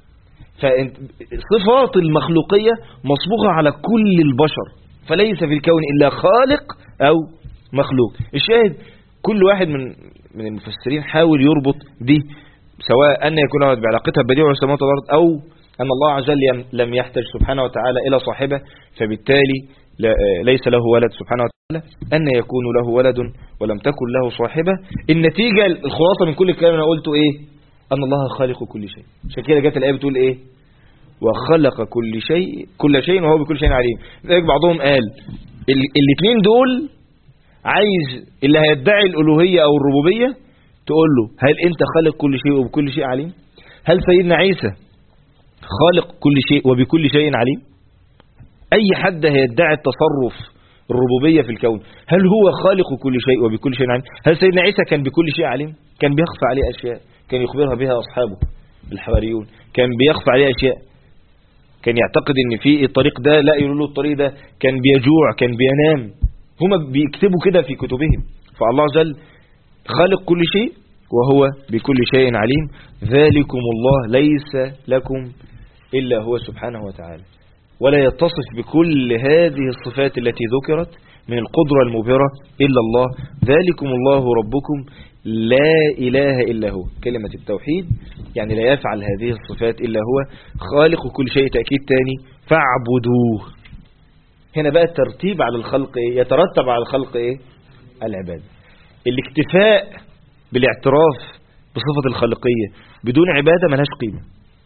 [SPEAKER 1] فصفات المخلوقية مصبوغة على كل البشر، فليس في الكون إلا خالق أو مخلوق. الشاهد كل واحد من المفسرين حاول يربط دي، سواء أن يكون بعلاقتها بديع السماوات والأرض، أو أن الله عز وجل لم يحتاج سبحانه وتعالى إلى صاحبه، فبالتالي ليس له ولد سبحانه وتعالى، أن يكون له ولد ولم تكن له صاحبة. النتيجة الخلاصة من كل الكلام أنا قلته إيه؟ أن الله خالق كل شيء. عشان كده جت الآية بتقول إيه؟ وخلق كل شيء وهو بكل شيء عليم. لذلك بعضهم قال الاثنين دول عايز اللي هيدعي الألوهية أو الربوبية تقول له هل أنت خالق كل شيء وبكل شيء عليم؟ هل سيدنا عيسى خالق كل شيء وبكل شيء عليم؟ أي حد هيدعي التصرف الربوبية في الكون هل هو خالق كل شيء وبكل شيء عليم؟ هل سيدنا عيسى كان بكل شيء عليم؟ كان بيخفى عليه أشياء كان يخبرها بها أصحابه الحواريون، كان بيخفى عليه أشياء، كان يعتقد ان في الطريق ده لا يقولوا له الطريق ده، كان بيجوع كان بينام، هما بيكتبوا كده في كتبهم. فالله عز وجل خالق كل شيء وهو بكل شيء عليم. ذلكم الله ليس لكم إلا هو سبحانه وتعالى، ولا يتصف بكل هذه الصفات التي ذكرت من القدرة المبهرة إلا الله. ذلكم الله ربكم لا إله إلا هو، كلمة التوحيد يعني لا يفعل هذه الصفات إلا هو، خالق كل شيء تأكيد تاني، فاعبدوه. هنا بقى الترتيب على الخلق إيه؟ يترتب على الخلق إيه؟ العبادة. الاكتفاء بالاعتراف بصفة الخلقية بدون عبادة ملهاش قيمة.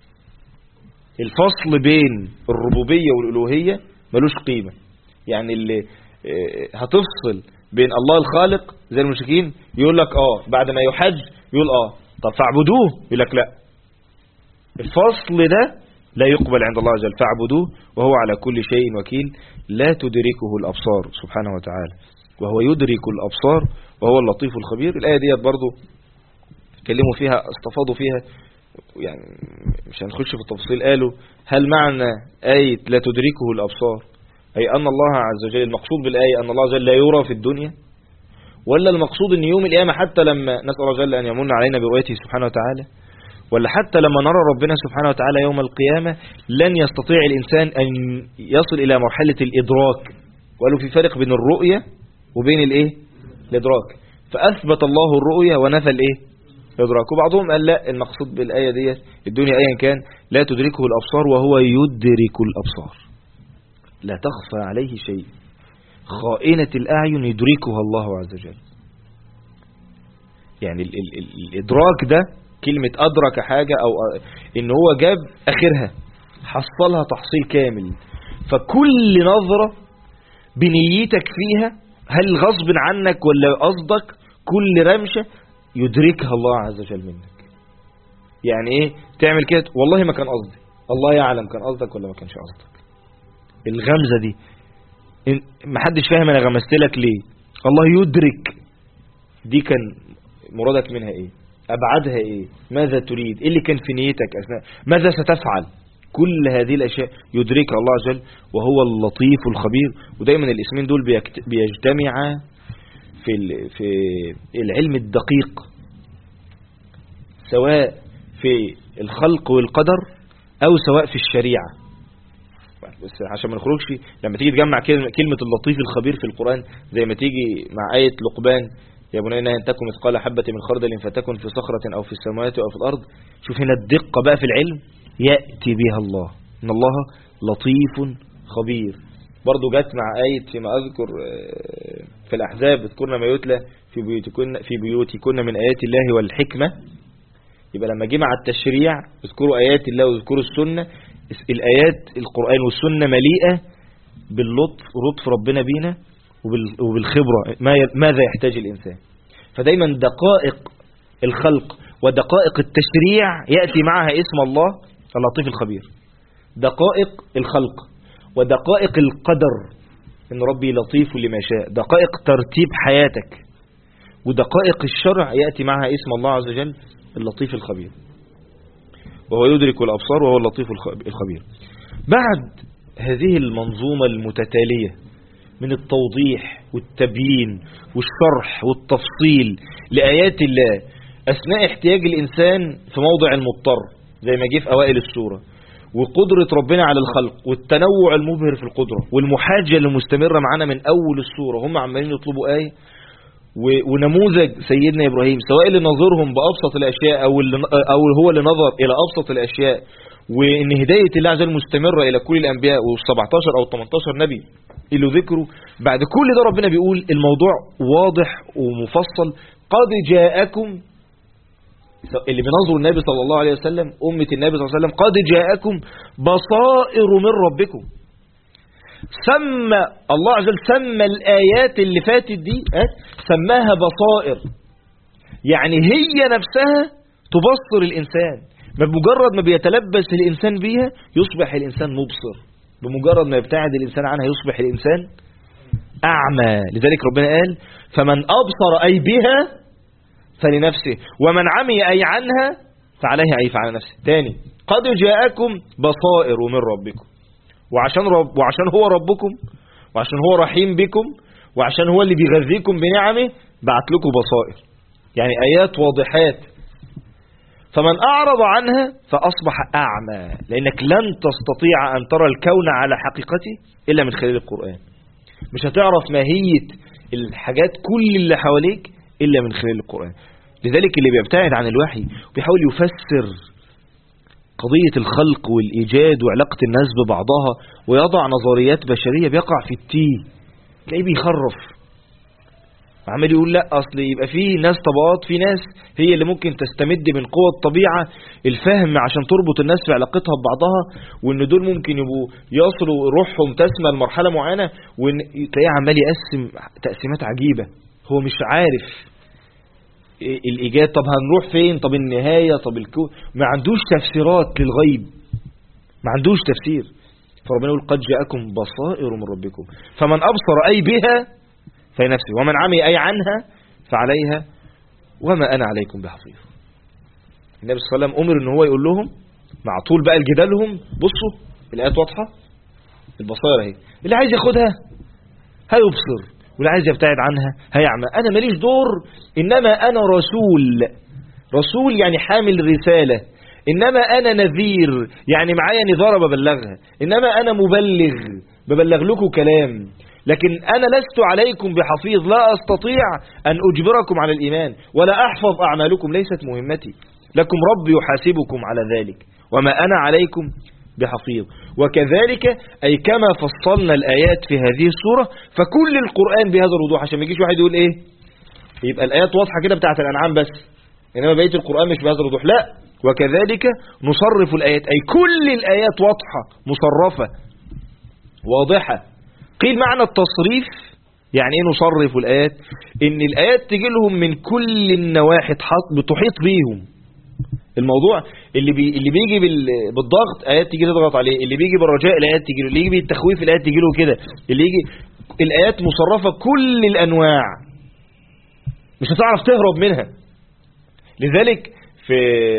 [SPEAKER 1] الفصل بين الربوبية والألوهية ملوش قيمة. يعني اللي هتفصل بين الله الخالق زي المشركين يقول لك بعد ما يحج يقول طب فاعبدوه، يقول لك لا، الفصل ده لا يقبل عند الله عز وجل، فاعبدوه وهو على كل شيء وكيل، لا تدركه الأبصار سبحانه وتعالى وهو يدرك الأبصار وهو اللطيف الخبير. الآية دي برضو كلموا فيها استفاضوا فيها، يعني مش هنخش في التفصيل. قالوا هل معنى آية لا تدركه الأبصار أي أن الله عز وجل المقصود بالآية أن الله عز وجل لا يرى في الدنيا، ولا المقصود أن يوم القيامة حتى لما نسأل الله عز وجل أن يمن علينا برؤيته سبحانه وتعالى، ولا حتى لما نرى ربنا سبحانه وتعالى يوم القيامة لن يستطيع الإنسان أن يصل إلى مرحلة الإدراك؟ وقالوا في فرق بين الرؤية وبين الإدراك، فأثبت الله الرؤية ونفى الإدراك. وبعضهم قال لا، المقصود بالآية دي الدنيا أيا كان لا تدركه الأبصار وهو يدرك الأبصار، لا تخفى عليه شيء، خائنة الأعين يدركها الله عز وجل. يعني الإدراك ده كلمة أدرك حاجة أو إن هو جاب آخرها حصلها تحصيل كامل، فكل نظرة بنيتك فيها هل غصب عنك ولا قصدك، كل رمشة يدركها الله عز وجل منك. يعني ايه تعمل كده والله ما كان قصدي، الله يعلم كان قصدك ولا ما كانش قصدك. الغمزة دي ما حدش فاهم انا غمزت لك ليه، الله يدرك دي كان مرادك منها ايه، ابعادها ايه، ماذا تريد، ايه اللي كان في نيتك اثناء، ماذا ستفعل، كل هذه الاشياء يدركها الله عز وجل وهو اللطيف الخبير. ودايما الاسمين دول بيجتمعا في العلم الدقيق، سواء في الخلق والقدر أو سواء في الشريعة. بس عشان ما نخرجش، لما تيجي تجمع كلمة اللطيف الخبير في القرآن زي ما تيجي مع آية لقمان يا بني إنها إن تكن مثقال حبة من خردل فتكن في صخرة أو في السماوات أو في الأرض. شوف هنا الدقة بقى في العلم، يأتي بها الله، إن الله لطيف خبير. برضو جت مع آية فيما أذكر في الأحزاب اذكرن ما يتلى في بيوتكن من آيات الله والحكمة. يبقى لما جه مع التشريع اذكروا آيات الله واذكروا السنة، الآيات القرآن والسنة مليئة باللطف ولطف ربنا بينا وبالخبرة ماذا يحتاج الإنسان. فدايما دقائق الخلق ودقائق التشريع يأتي معها اسم الله اللطيف الخبير. دقائق الخلق ودقائق القدر إن ربي لطيف لما شاء، دقائق ترتيب حياتك ودقائق الشرع يأتي معها اسم الله عز وجل اللطيف الخبير، وهو يدرك الأبصار وهو اللطيف الخبير. بعد هذه المنظومة المتتالية من التوضيح والتبيين والشرح والتفصيل لآيات الله أثناء احتياج الإنسان في موضع المضطر زي ما جه في أوائل السورة، وقدرة ربنا على الخلق والتنوع المبهر في القدرة والمحاجة المستمرة معنا من أول السورة، هم عمالين يطلبوا آية ونموذج سيدنا إبراهيم، سواء اللي نظرهم بأبسط الأشياء أو هو اللي نظر إلى أبسط الأشياء، وإن هداية الله عز وجل مستمرة إلى كل الأنبياء و17 أو 18 نبي اللي ذكروا. بعد كل ده ربنا بيقول الموضوع واضح ومفصل، قد جاءكم، اللي بنظر النبي صلى الله عليه وسلم أمة النبي صلى الله عليه وسلم، قد جاءكم بصائر من ربكم. سمى الله عز وجل سمى الآيات اللي فاتت دي سماها بصائر، يعني هي نفسها تبصر الإنسان، بمجرد ما بيتلبس الإنسان بيها يصبح الإنسان مبصر، بمجرد ما يبتعد الإنسان عنها يصبح الإنسان أعمى. لذلك ربنا قال فمن أبصر أي بها فلنفسه ومن عمي أي عنها فعليه أي فعلى نفسه. تاني، قد جاءكم بصائر من ربكم، وعشان هو ربكم، وعشان هو رحيم بكم، وعشان هو اللي بيغذيكم بنعمه بعت لكم بصائر، يعني آيات واضحات. فمن أعرض عنها فأصبح أعمى، لأنك لن تستطيع أن ترى الكون على حقيقته إلا من خلال القرآن. مش هتعرف ماهية الحاجات كل اللي حواليك إلا من خلال القرآن. لذلك اللي بيبتعد عن الوحي وبيحاول يفسر قضية الخلق والإيجاد وعلاقة الناس ببعضها ويضع نظريات بشرية بيقع في التيه، تلاقيه بيخرف عمال يقول لا أصل يبقى في ناس طبقات، في ناس هي اللي ممكن تستمد من قوة الطبيعة الفهم عشان تربط الناس في علاقتها ببعضها، وإن دول ممكن يبقوا يصلوا روحهم تسمى لمرحلة معينة، وتلاقيه عمال يقسم تقسيمات عجيبة. هو مش عارف الإيجاد، طب هنروح فين، طب النهاية، طب الكون، ما عندوش تفسيرات للغيب، ما عندوش تفسير. فربنا يقول قد جاءكم بصائر من ربكم فمن أبصر أي بها فلنفسه ومن عمي أي عنها فعليها وما أنا عليكم بحفيظ. النبي صلى الله عليه وسلم أمر إن هو يقول لهم مع طول بقى الجدالهم بصوا الآيات واضحة، البصائر اهي، اللي عايز ياخدها هيبصر واللي عايز يبتعد عنها هيعمى. أنا ماليش دور، إنما أنا رسول يعني حامل رسالة، إنما أنا نذير يعني معايا نظارة ببلغها، إنما أنا مبلغ ببلغ لكم كلام، لكن أنا لست عليكم بحفيظ، لا أستطيع أن أجبركم على الإيمان ولا أحفظ أعمالكم، ليست مهمتي، لكم رب يحاسبكم على ذلك وما أنا عليكم بحفيظ. وكذلك أي كما فصلنا الآيات في هذه السورة فكل القرآن بهذا الوضوح، عشان ما يجيش واحد يقول إيه يبقى الآيات واضحة كده بتاعت الأنعام بس إنما بقية القرآن مش بهذا الوضوح، لا، وكذلك نصرف الآيات، أي كل الآيات واضحة مصرفة واضحة. قيل معنى التصريف يعني ايه نصرف الآيات، ان الآيات تجي لهم من كل النواحي بتحيط بيهم الموضوع. اللي بيجي بالضغط آيات تيجي تضغط عليه، اللي بيجي بالرجاء الآيات تيجي له، اللي يجي بالتخويف الآيات تيجي له كده، اللي يجي الآيات مصرفة كل الأنواع مش هتعرف تهرب منها. لذلك في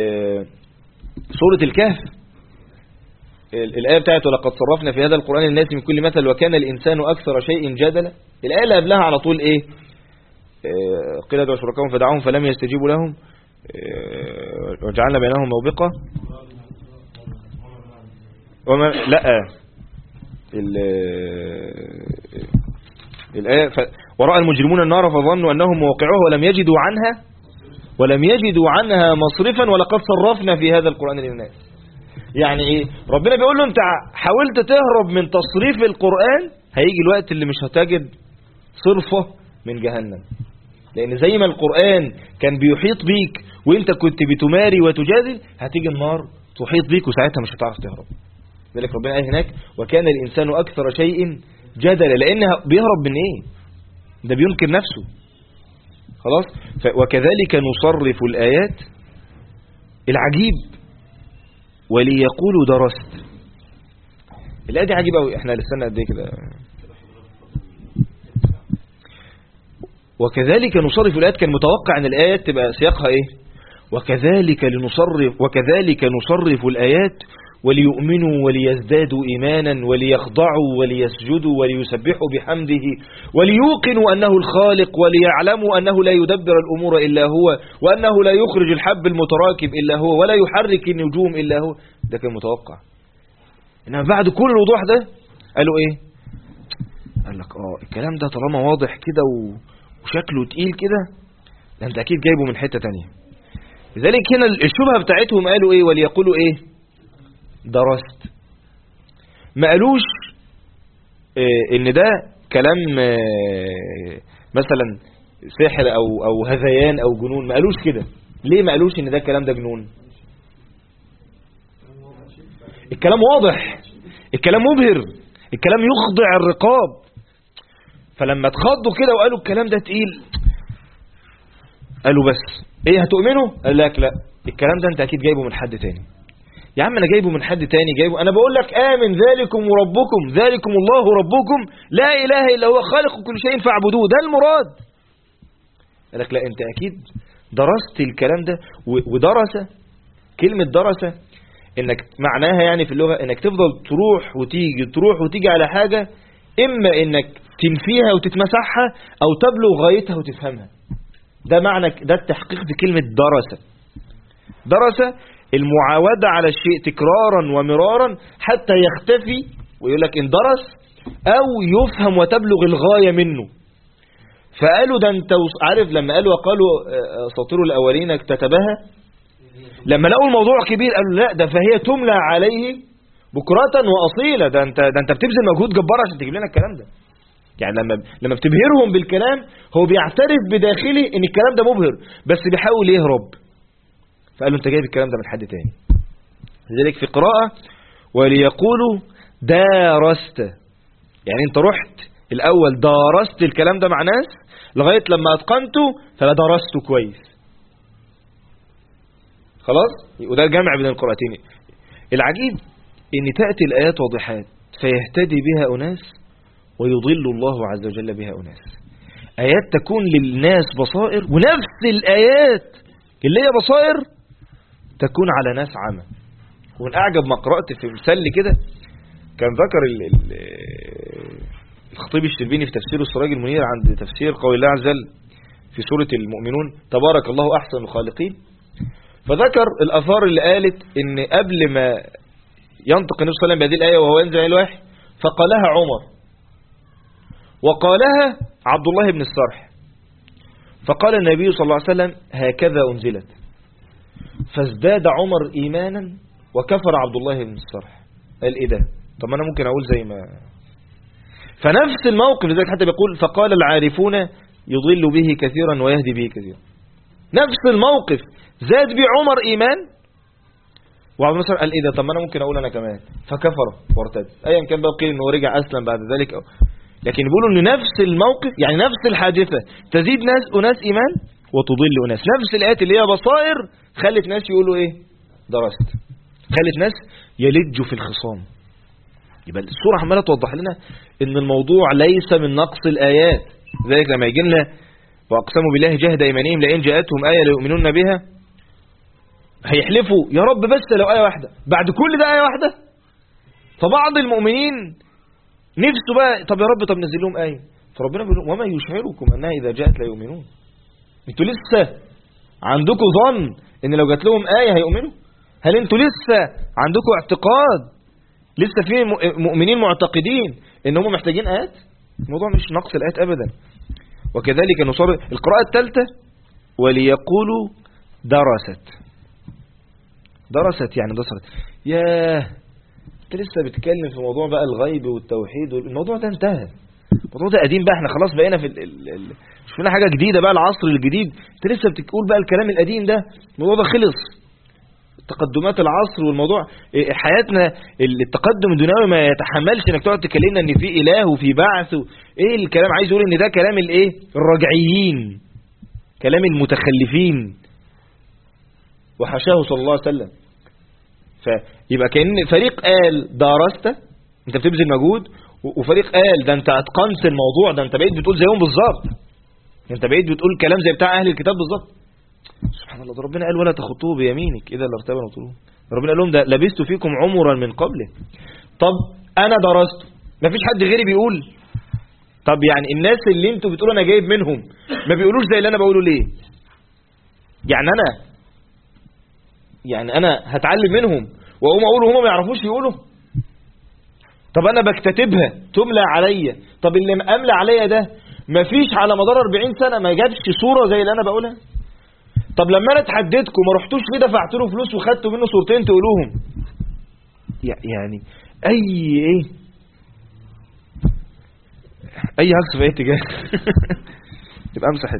[SPEAKER 1] سورة الكهف الآية بتاعت ولقد صرفنا في هذا القرآن للناس من كل مثل وكان الإنسان أكثر شيء جدلا، الآية اللي قبلها على طول إيه قيل ادعوا شركاءهم فدعوهم فلم يستجيبوا لهم وجعلنا بينهم موبقة لا الآية ورأى المجرمون النار فظنوا أنهم موقعوها ولم يجدوا عنها مصرفا ولقد صرفنا في هذا القرآن للناس. يعني ايه ربنا بيقول له انت حاولت تهرب من تصريف القرآن، هيجي الوقت اللي مش هتجد صرفة من جهنم، لان زي ما القرآن كان بيحيط بيك وانت كنت بتماري وتجادل، هتيجي النار تحيط بيك وساعتها مش هتعرف تهرب. ذلك ربنا قال هناك وكان الانسان اكثر شيء جدلا، لان بيهرب من ايه، ده بينكر نفسه خلاص. وكذلك نصرف الآيات العجيب وليقولوا درست. الآية دي عجيبة قوي، احنا لسنا قد ايه كده. وكذلك نصرف الآيات، كان متوقع ان الآيات تبقى سياقها ايه وكذلك نصرف الآيات وليؤمنوا وليزدادوا إيمانا وليخضعوا وليسجدوا وليسبحوا بحمده وليوقنوا أنه الخالق وليعلموا أنه لا يدبر الأمور إلا هو وأنه لا يخرج الحب المتراكب إلا هو ولا يحرك النجوم إلا هو. ده كان متوقع. إنما بعد كل الوضوح ده قالوا إيه، قال لك الكلام ده طالما واضح كده وشكله تقيل كده، ده أنت أكيد جايبه من حتة تانية. لذلك هنا الشبهة بتاعتهم قالوا إيه وليقولوا إيه درست، ما قالوش ان ده كلام مثلا سحر او هذيان او جنون، ما قالوش كده. ليه ما قالوش ان ده الكلام ده جنون؟ الكلام واضح، الكلام مبهر، الكلام يخضع الرقاب. فلما اتخضوا كده وقالوا الكلام ده تقيل، قالوا بس ايه هتؤمنوا؟ قال لك لا، الكلام ده انت اكيد جايبه من حد تاني. يا عم انا جايبه من حد تاني، جايبه انا بقول لك آمن ذلكم وربكم ذلكم الله ربكم لا اله الا هو خالق كل شيء فاعبدوه، ده المراد. قال لك لا انت اكيد درست الكلام ده. ودرس، كلمة درس انك معناها يعني في اللغة انك تفضل تروح وتيجي على حاجة، اما انك تنفيها وتتمسحها او تبلغ غايتها وتفهمها. ده معنى، ده التحقيق في كلمة درس. درس المعاودة على الشيء تكرارا ومرارا حتى يختفي ويقول لك ان درس، او يفهم وتبلغ الغاية منه. فقالوا ده انت عارف لما قالوا اساطير الاولين اكتتبها، لما لقوا الموضوع كبير قالوا لا ده فهي تملى عليه بكرة واصيلا. ده انت بتبذل مجهود جبار عشان تجيب لنا الكلام ده. يعني لما بتبهرهم بالكلام هو بيعترف بداخله ان الكلام ده مبهر، بس بيحاول يهرب. فقالوا انت جايب الكلام ده من حد تاني. لذلك في قراءة وليقولوا دارست، يعني انت رحت الاول دارست الكلام ده مع ناس لغاية لما اتقنته فدرسته كويس. خلاص، وده الجمع بين القراءتين. العجيب ان تأتي الآيات واضحات فيهتدي بها أناس ويضل الله عز وجل بها أناس. آيات تكون للناس بصائر، ونفس الآيات اللي هي بصائر تكون على ناس عامة. ومن أعجب ما قرأت في مثال كده كان ذكر الخطيب الشربيني في تفسير السراج المنير عند تفسير قول الله عز وجل في سورة المؤمنون تبارك الله أحسن الخالقين، فذكر الأثار اللي قالت إن قبل ما ينطق النبي صلى الله عليه وسلم بهذه الآية وهو ينزل الوحي فقالها عمر وقالها عبد الله بن السرح، فقال النبي صلى الله عليه وسلم هكذا أنزلت، فازداد عمر إيمانا وكفر عبد الله بن السرح. قال إيه ده؟ طب أنا ممكن أقول زي ما، فنفس الموقف لذلك حتى بيقول فقال العارفون يضل به كثيرا ويهدي به كثيرا. نفس الموقف زاد به عمر إيمان وعبد الله بن السرح قال إيه ده؟ طب أنا ممكن أقول أنا كمان، فكفر وارتد. أيا كان بقى قيل إنه رجع أسلم بعد ذلك لكن بيقولوا إن نفس الموقف يعني نفس الحادثة تزيد أناس إيمان وتضل أناس. نفس الآيات اللي هي بصائر خلت ناس يقولوا إيه؟ درست، خلت ناس يلجوا في الخصام. يبقى السورة عمالة توضح لنا إن الموضوع ليس من نقص الآيات. ذلك لما يجي لنا وأقسموا بالله جهد أيمانهم لئن جاءتهم آية ليؤمنون بها، هيحلفوا يا رب بس لو آية واحدة، بعد كل ده آية واحدة. فبعض المؤمنين نفسه بقى طب يا رب طب نزل لهم آية، فربنا بيقول وما يشعركم أنها إذا جاءت لا يؤمنون. انتوا لسه عندكم ظن ان لو جات لهم آية هيؤمنوا؟ هل انتوا لسه عندكم اعتقاد، لسه في مؤمنين معتقدين ان هم محتاجين آيات؟ الموضوع مش نقص الآيات أبدا. وكذلك نصر القراءة الثالثة وليقولوا درست يعني دسرت. ياه انت لسه بتتكلم في موضوع بقى الغيب والتوحيد الموضوع ده انتهى، الموضوع ده قديم بقى، احنا خلاص بقينا في شفنا حاجة جديدة بقى، العصر الجديد. انت لسه بتقول بقى الكلام القديم ده، الموضوع ده خلص. تقدمات العصر والموضوع حياتنا التقدم الدنيوي ما يتحملش انك تقعد تكلمنا ان في اله وفي بعث ايه الكلام. عايز يقول ان ده كلام الايه الرجعيين، كلام المتخلفين وحشاه صلى الله عليه وسلم. فيبقى كأن فريق قال درست انت بتبذل مجهود، وفريق قال ده انت اتقنت الموضوع، ده انت بقيت بتقول زيهم بالظبط، انت بقيت بتقول كلام زي بتاع اهل الكتاب بالظبط. سبحان الله، ده ربنا قال ولا تخطوه بيمينك اذا لارتاب المبطلون. ربنا قال لهم ده لبثت فيكم عمرا من قبله. طب انا درست مفيش حد غيري بيقول؟ طب يعني الناس اللي انتوا بتقولوا انا جايب منهم ما بيقولوش زي اللي انا بقوله ليه؟ يعني انا هتعلم منهم واقوم اقول وهم ما يعرفوش يقولوا؟ طب انا بكتتبها تملى عليا، طب اللي املى عليا ده مفيش على مدار 40 سنة ما جابش صورة زي اللي انا بقولها؟ طب لما انا اتحددتكم ما رحتوش ليه دفعت له فلوس وخدتوا منه صورتين تقولوهم؟ يعني اي عكس في اي اتجاه. يبقى امسح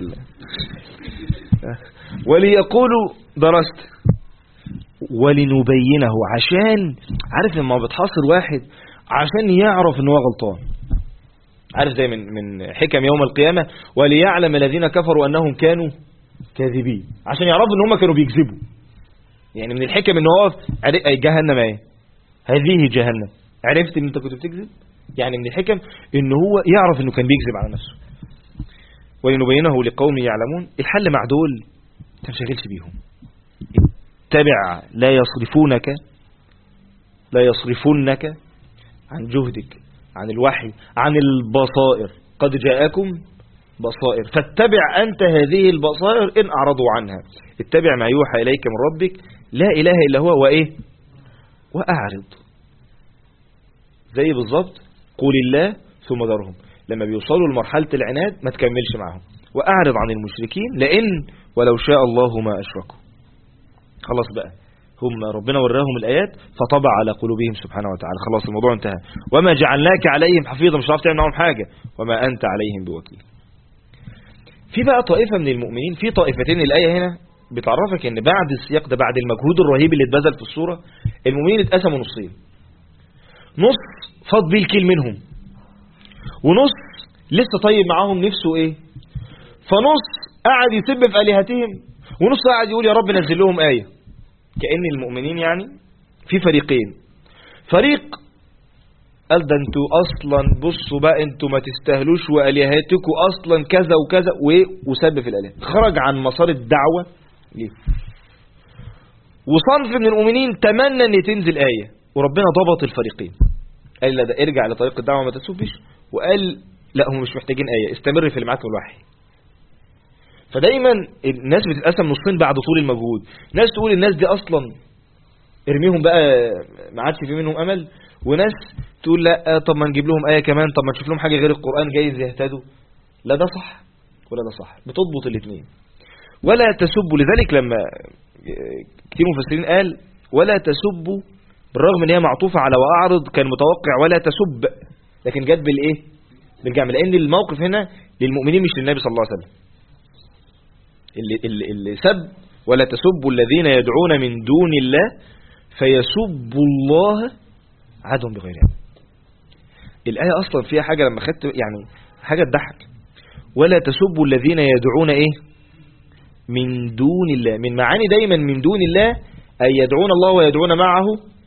[SPEAKER 1] وليقولوا درست ولنبينه، عشان عارف لما بتحاصر واحد عشان يعرف ان هو غلطان، عارف زي من حكم يوم القيامة وليعلم الذين كفروا انهم كانوا كاذبين، عشان يعرفوا ان هم كانوا بيكذبوا. يعني من الحكم ان هو جهنم ايه، هذه جهنم، عرفت ان انت كنت بتكذب. يعني من الحكم ان هو يعرف انه كان بيكذب على نفسه. ولنبينه لقوم يعلمون. الحل مع دول تنشغلش بيهم، اتبع لا يصرفونك عن جهدك، عن الوحي، عن البصائر. قد جاءكم بصائر فاتبع أنت هذه البصائر إن أعرضوا عنها. اتبع ما يوحى إليك من ربك لا إله إلا هو وإيه وأعرض. زي بالضبط قول الله ثم ذرهم. لما بيوصلوا لمرحلة العناد ما تكملش معهم، وأعرض عن المشركين لئن ولو شاء الله ما أشركوا. خلاص بقى، هم ربنا وراهم الآيات فطبع على قلوبهم سبحانه وتعالى. خلاص الموضوع انتهى. وما جعلناك عليهم حفيظا، مش هتعرف تعمل معهم حاجة، وما أنت عليهم بوكيل. في بقى طائفة من المؤمنين، في طائفتين. الآية هنا بتعرفك ان بعد السياق ده، بعد المجهود الرهيب اللي اتبذل في الصورة، المؤمنين اتقسموا نصين. نص فاض بيه الكيل منهم، ونص لسه طيب معاهم نفسه ايه، فنص قاعد يسب في آلهتهم، ونص قاعد يقول يا رب نزل لهم آية. كأن المؤمنين يعني في فريقين. فريق قال ده انتوا اصلا بصوا بقى انتوا ما تستاهلوش والهاتكم اصلا كذا وكذا، وسب في الالهه، خرج عن مسار الدعوه ليه. وصنف من المؤمنين تمنى ان تنزل ايه، وربنا ضبط الفريقين، قال لا ده ارجع لطريق الدعوه ما تسبش، وقال لا هم مش محتاجين ايه، استمر في اللي معاك من الوحي. فدايما الناس بتتقسم نصين بعد طول المجهود. ناس تقول الناس دي اصلا ارميهم بقى ما عادش في منهم امل، وناس تقول لا طب ما نجيب لهم آية كمان، طب ما نشوف لهم حاجة غير القرآن جايز يهتدوا. لا ده صح ولا ده صح، بتضبط الاثنين. ولا تسبوا، لذلك لما كتير مفسرين قال ولا تسبوا، بالرغم ان هي معطوفة على وأعرض، كان متوقع ولا تسب، لكن جت بالايه، بالجمع، لان الموقف هنا للمؤمنين مش للنبي صلى الله عليه وسلم. اللي سب ولا تسبوا الذين يدعون من دون الله فيسبوا الله عدوا بغير علم. الآية أصلا فيها حاجة لما خدت يعني حاجة تضحك. ولا تسبوا الذين يدعون إيه من دون الله. من معاني دايما من دون الله أي يدعون الله ويدعون معه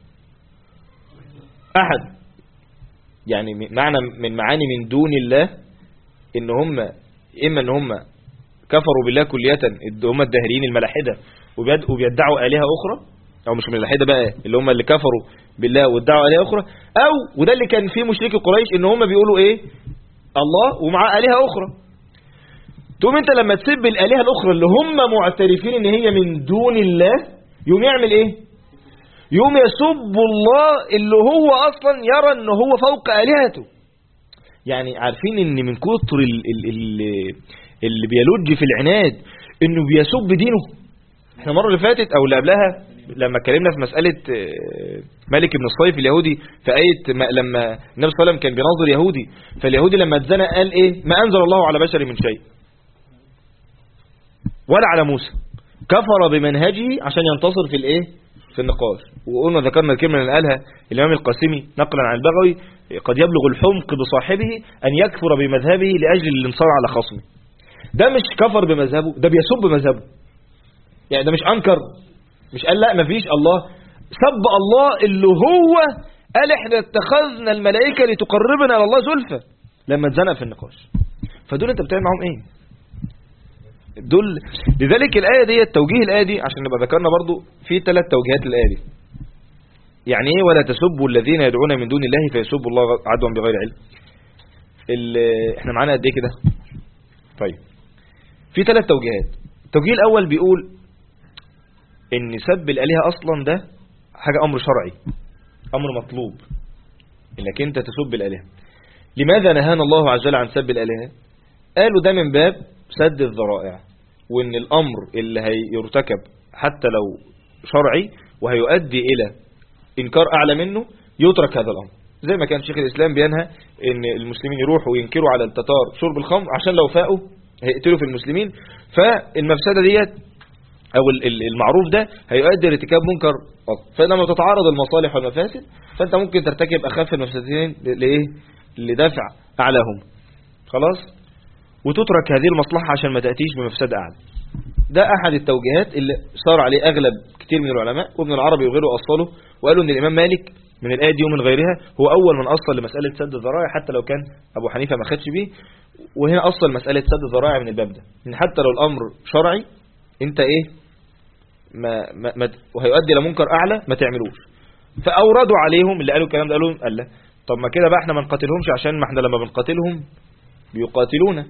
[SPEAKER 1] أحد. يعني معنى من معاني من دون الله إن هم إما إن هم كفروا بالله كلية، هم الداهرين الملاحدة، وبيدعوا آلهة أخرى، أو مش من الملاحدة بقى اللي هم اللي كفروا بالله وادعوا آلهة أخرى، أو وده اللي كان فيه مشركي قريش إن هم بيقولوا إيه الله ومع آلهة أخرى. تقوم أنت لما تسب الآلهة الأخرى اللي هم معترفين إن هي من دون الله، يوم يعمل إيه؟ يوم يسب الله اللي هو أصلا يرى إن هو فوق آلهته. يعني عارفين إن من كتر اللي بيلج في العناد إنه بيسب دينه. احنا المرة اللي فاتت أو اللي قبلها لما اتكلمنا في مسألة مالك بن الصيف اليهودي، في آية لما النبي صلى الله عليه وسلم كان بيناظر يهودي، فاليهودي لما اتزنق قال ايه؟ ما أنزل الله على بشر من شيء ولا على موسى، كفر بمنهجه عشان ينتصر في الايه؟ في النقاش. وقلنا ذكرنا الكلمة اللي قالها الإمام القاسمي نقلا عن البغوي: قد يبلغ الحمق بصاحبه أن يكفر بمذهبه لأجل الانتصار على خصمه. ده مش كفر بمذهبه، ده بيسب مذهبه. يعني ده مش أنكر، مش قال لا مفيش الله، سب الله اللي هو قال احنا اتخذنا الملائكة لتقربنا على الله زلفى لما اتزنق في النقاش. فدول انت بتعمل معهم ايه؟ دول. لذلك الآية دي، توجيه الآية دي عشان نبقى ذكرنا برضو في 3 توجيهات للآية دي. يعني ايه ولا تسبوا الذين يدعون من دون الله فيسبوا الله عدوا بغير علم؟ احنا معانا قد ايه كده؟ طيب في 3 توجيهات. التوجيه الأول بيقول ان سب الآلهة اصلا ده حاجة امر شرعي، امر مطلوب انك انت تسب الآلهة. لماذا نهانا الله عز وجل عن سب الآلهة؟ قالوا ده من باب سد الذرائع، وان الامر اللي هيرتكب حتى لو شرعي وهيؤدي الى انكار اعلى منه يترك هذا الامر. زي ما كان شيخ الاسلام بينهى ان المسلمين يروحوا وينكروا على التتار شرب الخمر عشان لو فاقوا هيقتلوا في المسلمين، فالمفسدة ديت او المعروف ده هيؤدي لارتكاب منكر. فلما تتعارض المصالح والمفاسد فانت ممكن ترتكب اخف المفسدتين لايه؟ لدفع اعلاهم. خلاص، وتترك هذه المصلحة عشان ما تأتيش بمفسدة اعلى. ده أحد التوجيهات اللي صار عليه أغلب كتير من العلماء، وابن العربي وغيره أصله وقالوا أن الإمام مالك من الآية دي ومن غيرها هو أول من أصل لمسألة سد الذرائع، حتى لو كان أبو حنيفة ما خدش بيه. وهنا أصل مسألة سد الذرائع من الباب ده، إن حتى لو الأمر شرعي أنت إيه ما وهيؤدي لمنكر أعلى ما تعملوش. فأوردوا عليهم اللي قالوا الكلام ده، قالوا قال لا طب ما كده بقى احنا ما نقاتلهمش، عشان ما احنا لما بنقاتلهم بيقاتلونا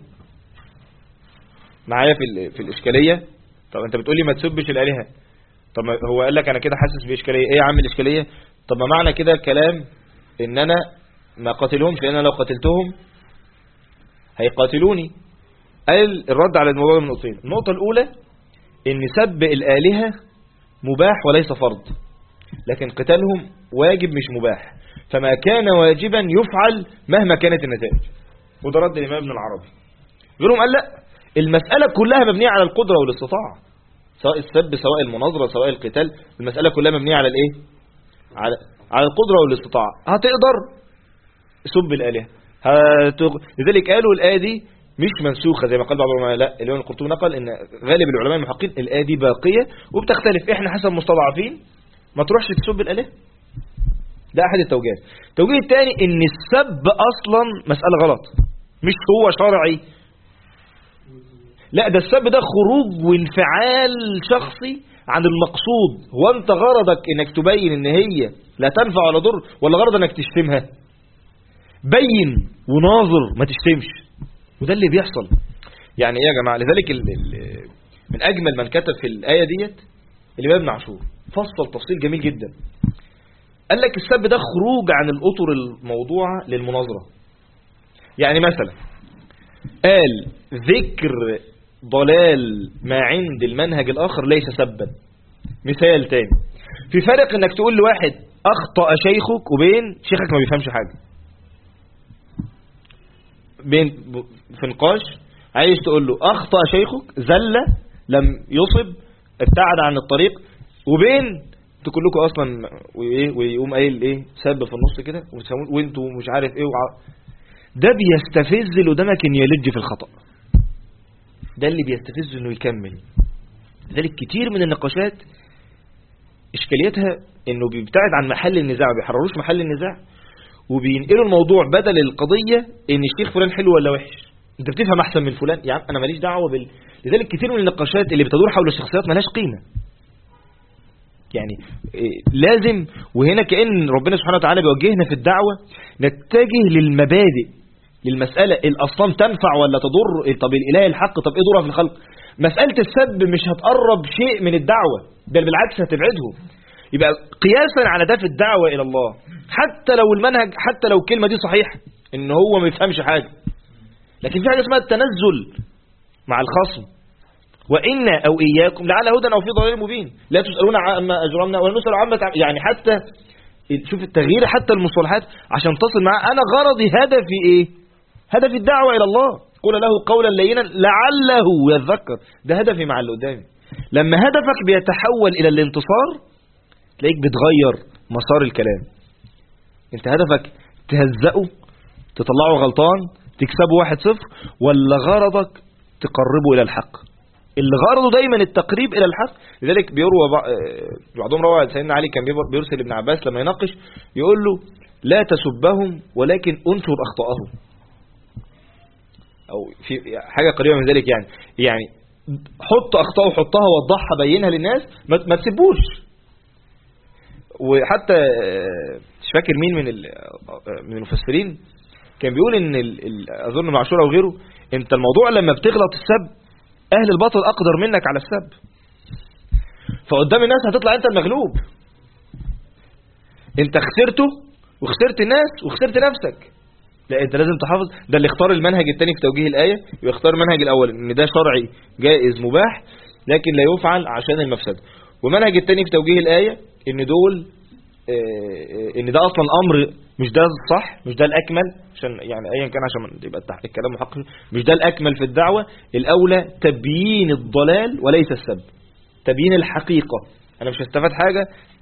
[SPEAKER 1] معايا في الإشكالية. طب انت بتقول لي ما تسبش الآلهة، طب هو قال لك انا كده حاسس بإشكالية. ايه يا عم الإشكالية؟ طب ما معنى كده الكلام ان انا ما قاتلهمش، لان انا لو قاتلتهم هيقاتلوني. قال الرد على الموضوع من نقطتين. النقطة الأولى ان سب الآلهة مباح وليس فرض، لكن قتالهم واجب مش مباح، فما كان واجبا يفعل مهما كانت النتائج. وده رد الإمام ابن العربي. غيرهم قال لا، المسألة كلها مبنية على القدرة والاستطاعة، سواء السب سواء المناظرة سواء القتال، المسألة كلها مبنية على الايه؟ على القدرة والاستطاعة. هتقدر سب الآلهة لذلك قالوا الآية دي مش منسوخة زي ما قال بعض العلماء، لا، الإمام القرطبي نقل ان غالب العلماء المحققين الآية دي باقية وبتختلف، احنا حسب مستضعفين ما تروحش تسب الآلهة. ده أحد التوجيهات. التوجيه الثاني ان السب أصلا مسألة غلط، مش هو شرعي، لا، ده السب ده خروج وانفعال شخصي عن المقصود. هو انت غرضك انك تبين ان هي لا تنفع ولا ضر، ولا غرض انك تشتمها؟ بين وناظر، ما تشتمش. وده اللي بيحصل يعني ايه يا جماعة. لذلك من اجمل من كتب في الآية ديت الإمام ابن عاشور، فصل تفصيل جميل جدا. قال لك السب ده خروج عن الأطر الموضوعة للمناظرة. يعني مثلا قال ذكر ضلال ما عند المنهج الآخر ليس سبا. مثال تاني، في فرق انك تقول لواحد اخطأ شيخك وبين شيخك ما بيفهمش حاجة. بين في نقاش عايز تقول له اخطأ شيخك، زل، لم يصب، ابتعد عن الطريق، وبين تقول لكم اصلا ويقوم قايل ايه سب في النص كده وانتوا مش عارف ايه ده بيستفز اللي قدامك ان يلج في الخطأ، ده اللي بيستفز انه يكمل. لذلك كتير من النقاشات اشكاليتها انه بيبتعد عن محل النزاع، ما بيحرروش محل النزاع، وبينقلوا الموضوع بدل القضية ان الشيخ فلان حلو ولا وحش، انت بتفهم احسن من فلان، يعني انا ماليش دعوة لذلك كتير من النقاشات اللي بتدور حول الشخصيات مالهاش قيمة. يعني لازم، وهنا كأن ربنا سبحانه وتعالى بيوجهنا في الدعوة نتجه للمبادئ، للمسألة الأصلا تنفع ولا تضر. طب الإله الحق، طب إيه دورها في الخلق؟ مسألة السب مش هتقرب شيء من الدعوة، بل بالعكس هتبعده. يبقى قياسا على ده في الدعوة إلى الله، حتى لو المنهج، حتى لو الكلمة دي صحيحة إن هو ما يفهمش حاجة، لكن في حاجة اسمها التنزل مع الخصم. وإنا أو إياكم لعلى هدى أو في ضلال مبين، لا تسألون عما أجرمنا ولا نسأل عما يعني حتى شوف التغيير، حتى المصطلحات عشان تصل معاه. أنا غرضي هدفي إيه؟ هدفي الدعوة إلى الله، قول له قولا لينا لعله يذكر، ده هدفي مع اللي قدامي. لما هدفك بيتحول إلى الانتصار تلاقيك بتغير مسار الكلام. انت هدفك تهزقه، تطلعه غلطان، تكسبه 1-0، ولا غرضك تقربه إلى الحق؟ اللي غرضه دايما التقريب إلى الحق. لذلك بيروى بعضهم روى سيدنا علي كان بيرسل ابن عباس لما يناقش يقول له لا تسبهم ولكن انشر أخطاءهم، أو في حاجة قريبة من ذلك. يعني حط أخطاءه، حطها وضحها، بينها للناس، ما تسبوش. وحتى مش فاكر مين من المفسرين كان بيقول ان اظن معشورة وغيره، انت الموضوع لما بتغلط السب اهل الباطل اقدر منك على السب، فقدام الناس هتطلع انت المغلوب، انت خسرته وخسرت الناس وخسرت نفسك. لا، انت لازم تحافظ. ده اللي اختار المنهج الثاني في توجيه الآية، ويختار المنهج الاول ان ده شرعي جائز مباح لكن لا يفعل عشان المفسدة، والمنهج الثاني في توجيه الآية ان دول ان ده اصلا امر مش ده الصح، مش ده الاكمل، عشان يعني ايا كان عشان يبقى الكلام محقق، مش ده الاكمل في الدعوة. الاولى تبيين الضلال وليس السب، تبيين الحقيقة. انا مش هستفاد حاجة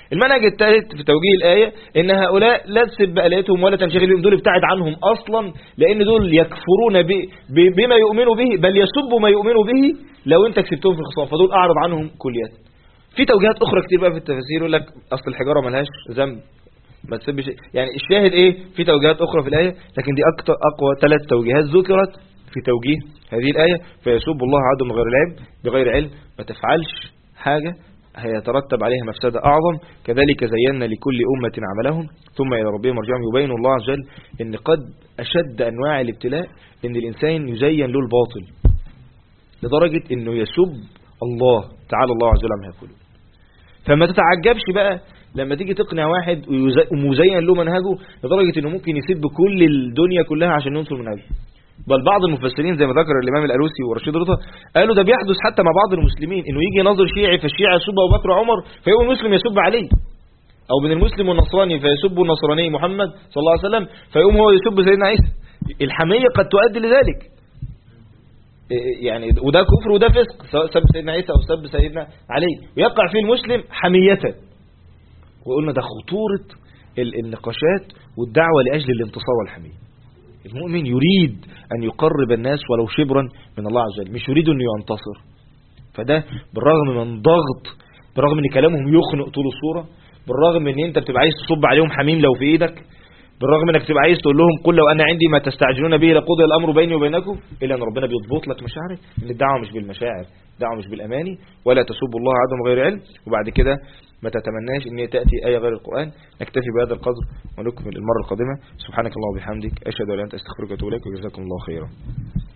[SPEAKER 1] المنهج الثالث في توجيه الآية إن هؤلاء لا تسب آلهتهم ولا تنشغل بهم، دول ابتعد عنهم أصلا، لأن دول يكفرون بما يؤمنوا به، بل يسبوا ما يؤمنوا به لو أنت كسبتهم في الخصام، فدول أعرض عنهم كليات. في توجيهات أخرى كتير بقى في التفاسير يقول لك أصل الحجارة ملهاش ذنب ما تسبش، يعني الشاهد إيه في توجيهات أخرى في الآية، لكن دي أقوى 3 توجيهات ذكرت في توجيه هذه الآية. فيسب الله عدو بغير علم، ما تفعلش حاجة هيترتب عليها مفسدة أعظم. كذلك زينا لكل أمة عملهم ثم إلى ربهم مرجعهم. يبين الله عز وجل إن قد أشد أنواع الابتلاء إن الإنسان يزين له الباطل لدرجة إنه يسب الله تعالى الله عز وجل عما يقولون. فما تتعجبش بقى لما تيجي تقنع واحد ومزين له منهجه لدرجة إنه ممكن يسب كل الدنيا كلها عشان ينصر منهجه. بل بعض المفسرين زي ما ذكر الإمام الألوسي ورشيد رضا قالوا ده بيحدث حتى مع بعض المسلمين، إنه يجي ناظر شيعي فالشيعي يسب أبو بكر وعمر فيقوم المسلم يسب عليه، أو بين المسلم والنصراني فيسب النصراني محمد صلى الله عليه وسلم فيقوم هو يسب سيدنا عيسى. الحمية قد تؤدي لذلك يعني، وده كفر وده فسق، سواء سب سيدنا عيسى أو سب سيدنا علي، ويقع فيه المسلم حمية. وقلنا ده خطورة النقاشات والدعوة لأجل الانتصار والحمية. المؤمن يريد أن يقرب الناس ولو شبرا من الله عز وجل، مش يريد أن ينتصر. فده بالرغم من ضغط، بالرغم أن كلامهم يخنق طول الصورة، بالرغم أن أنت بتبقى عايز تصب عليهم حميم لو في إيدك، بالرغم أنك بتبقى عايز تقول لهم قل لو أن عندي ما تستعجلون به لقضي الأمر بيني وبينكم، إلا أن ربنا بيضبط لك مشاعرك. إن الدعوة مش بالمشاعر، الدعوة مش بالأماني. ولا تسبوا الله عدوا بغير علم. وبعد كده ما تتمناش ان تأتي آية غير القرآن. نكتفي بهذا القدر ونكمل المرة القادمة. سبحانك اللهم وبحمدك أشهد أن لا إله إلا أنت أستغفرك وأتوب إليك، وجزاكم الله خيرا.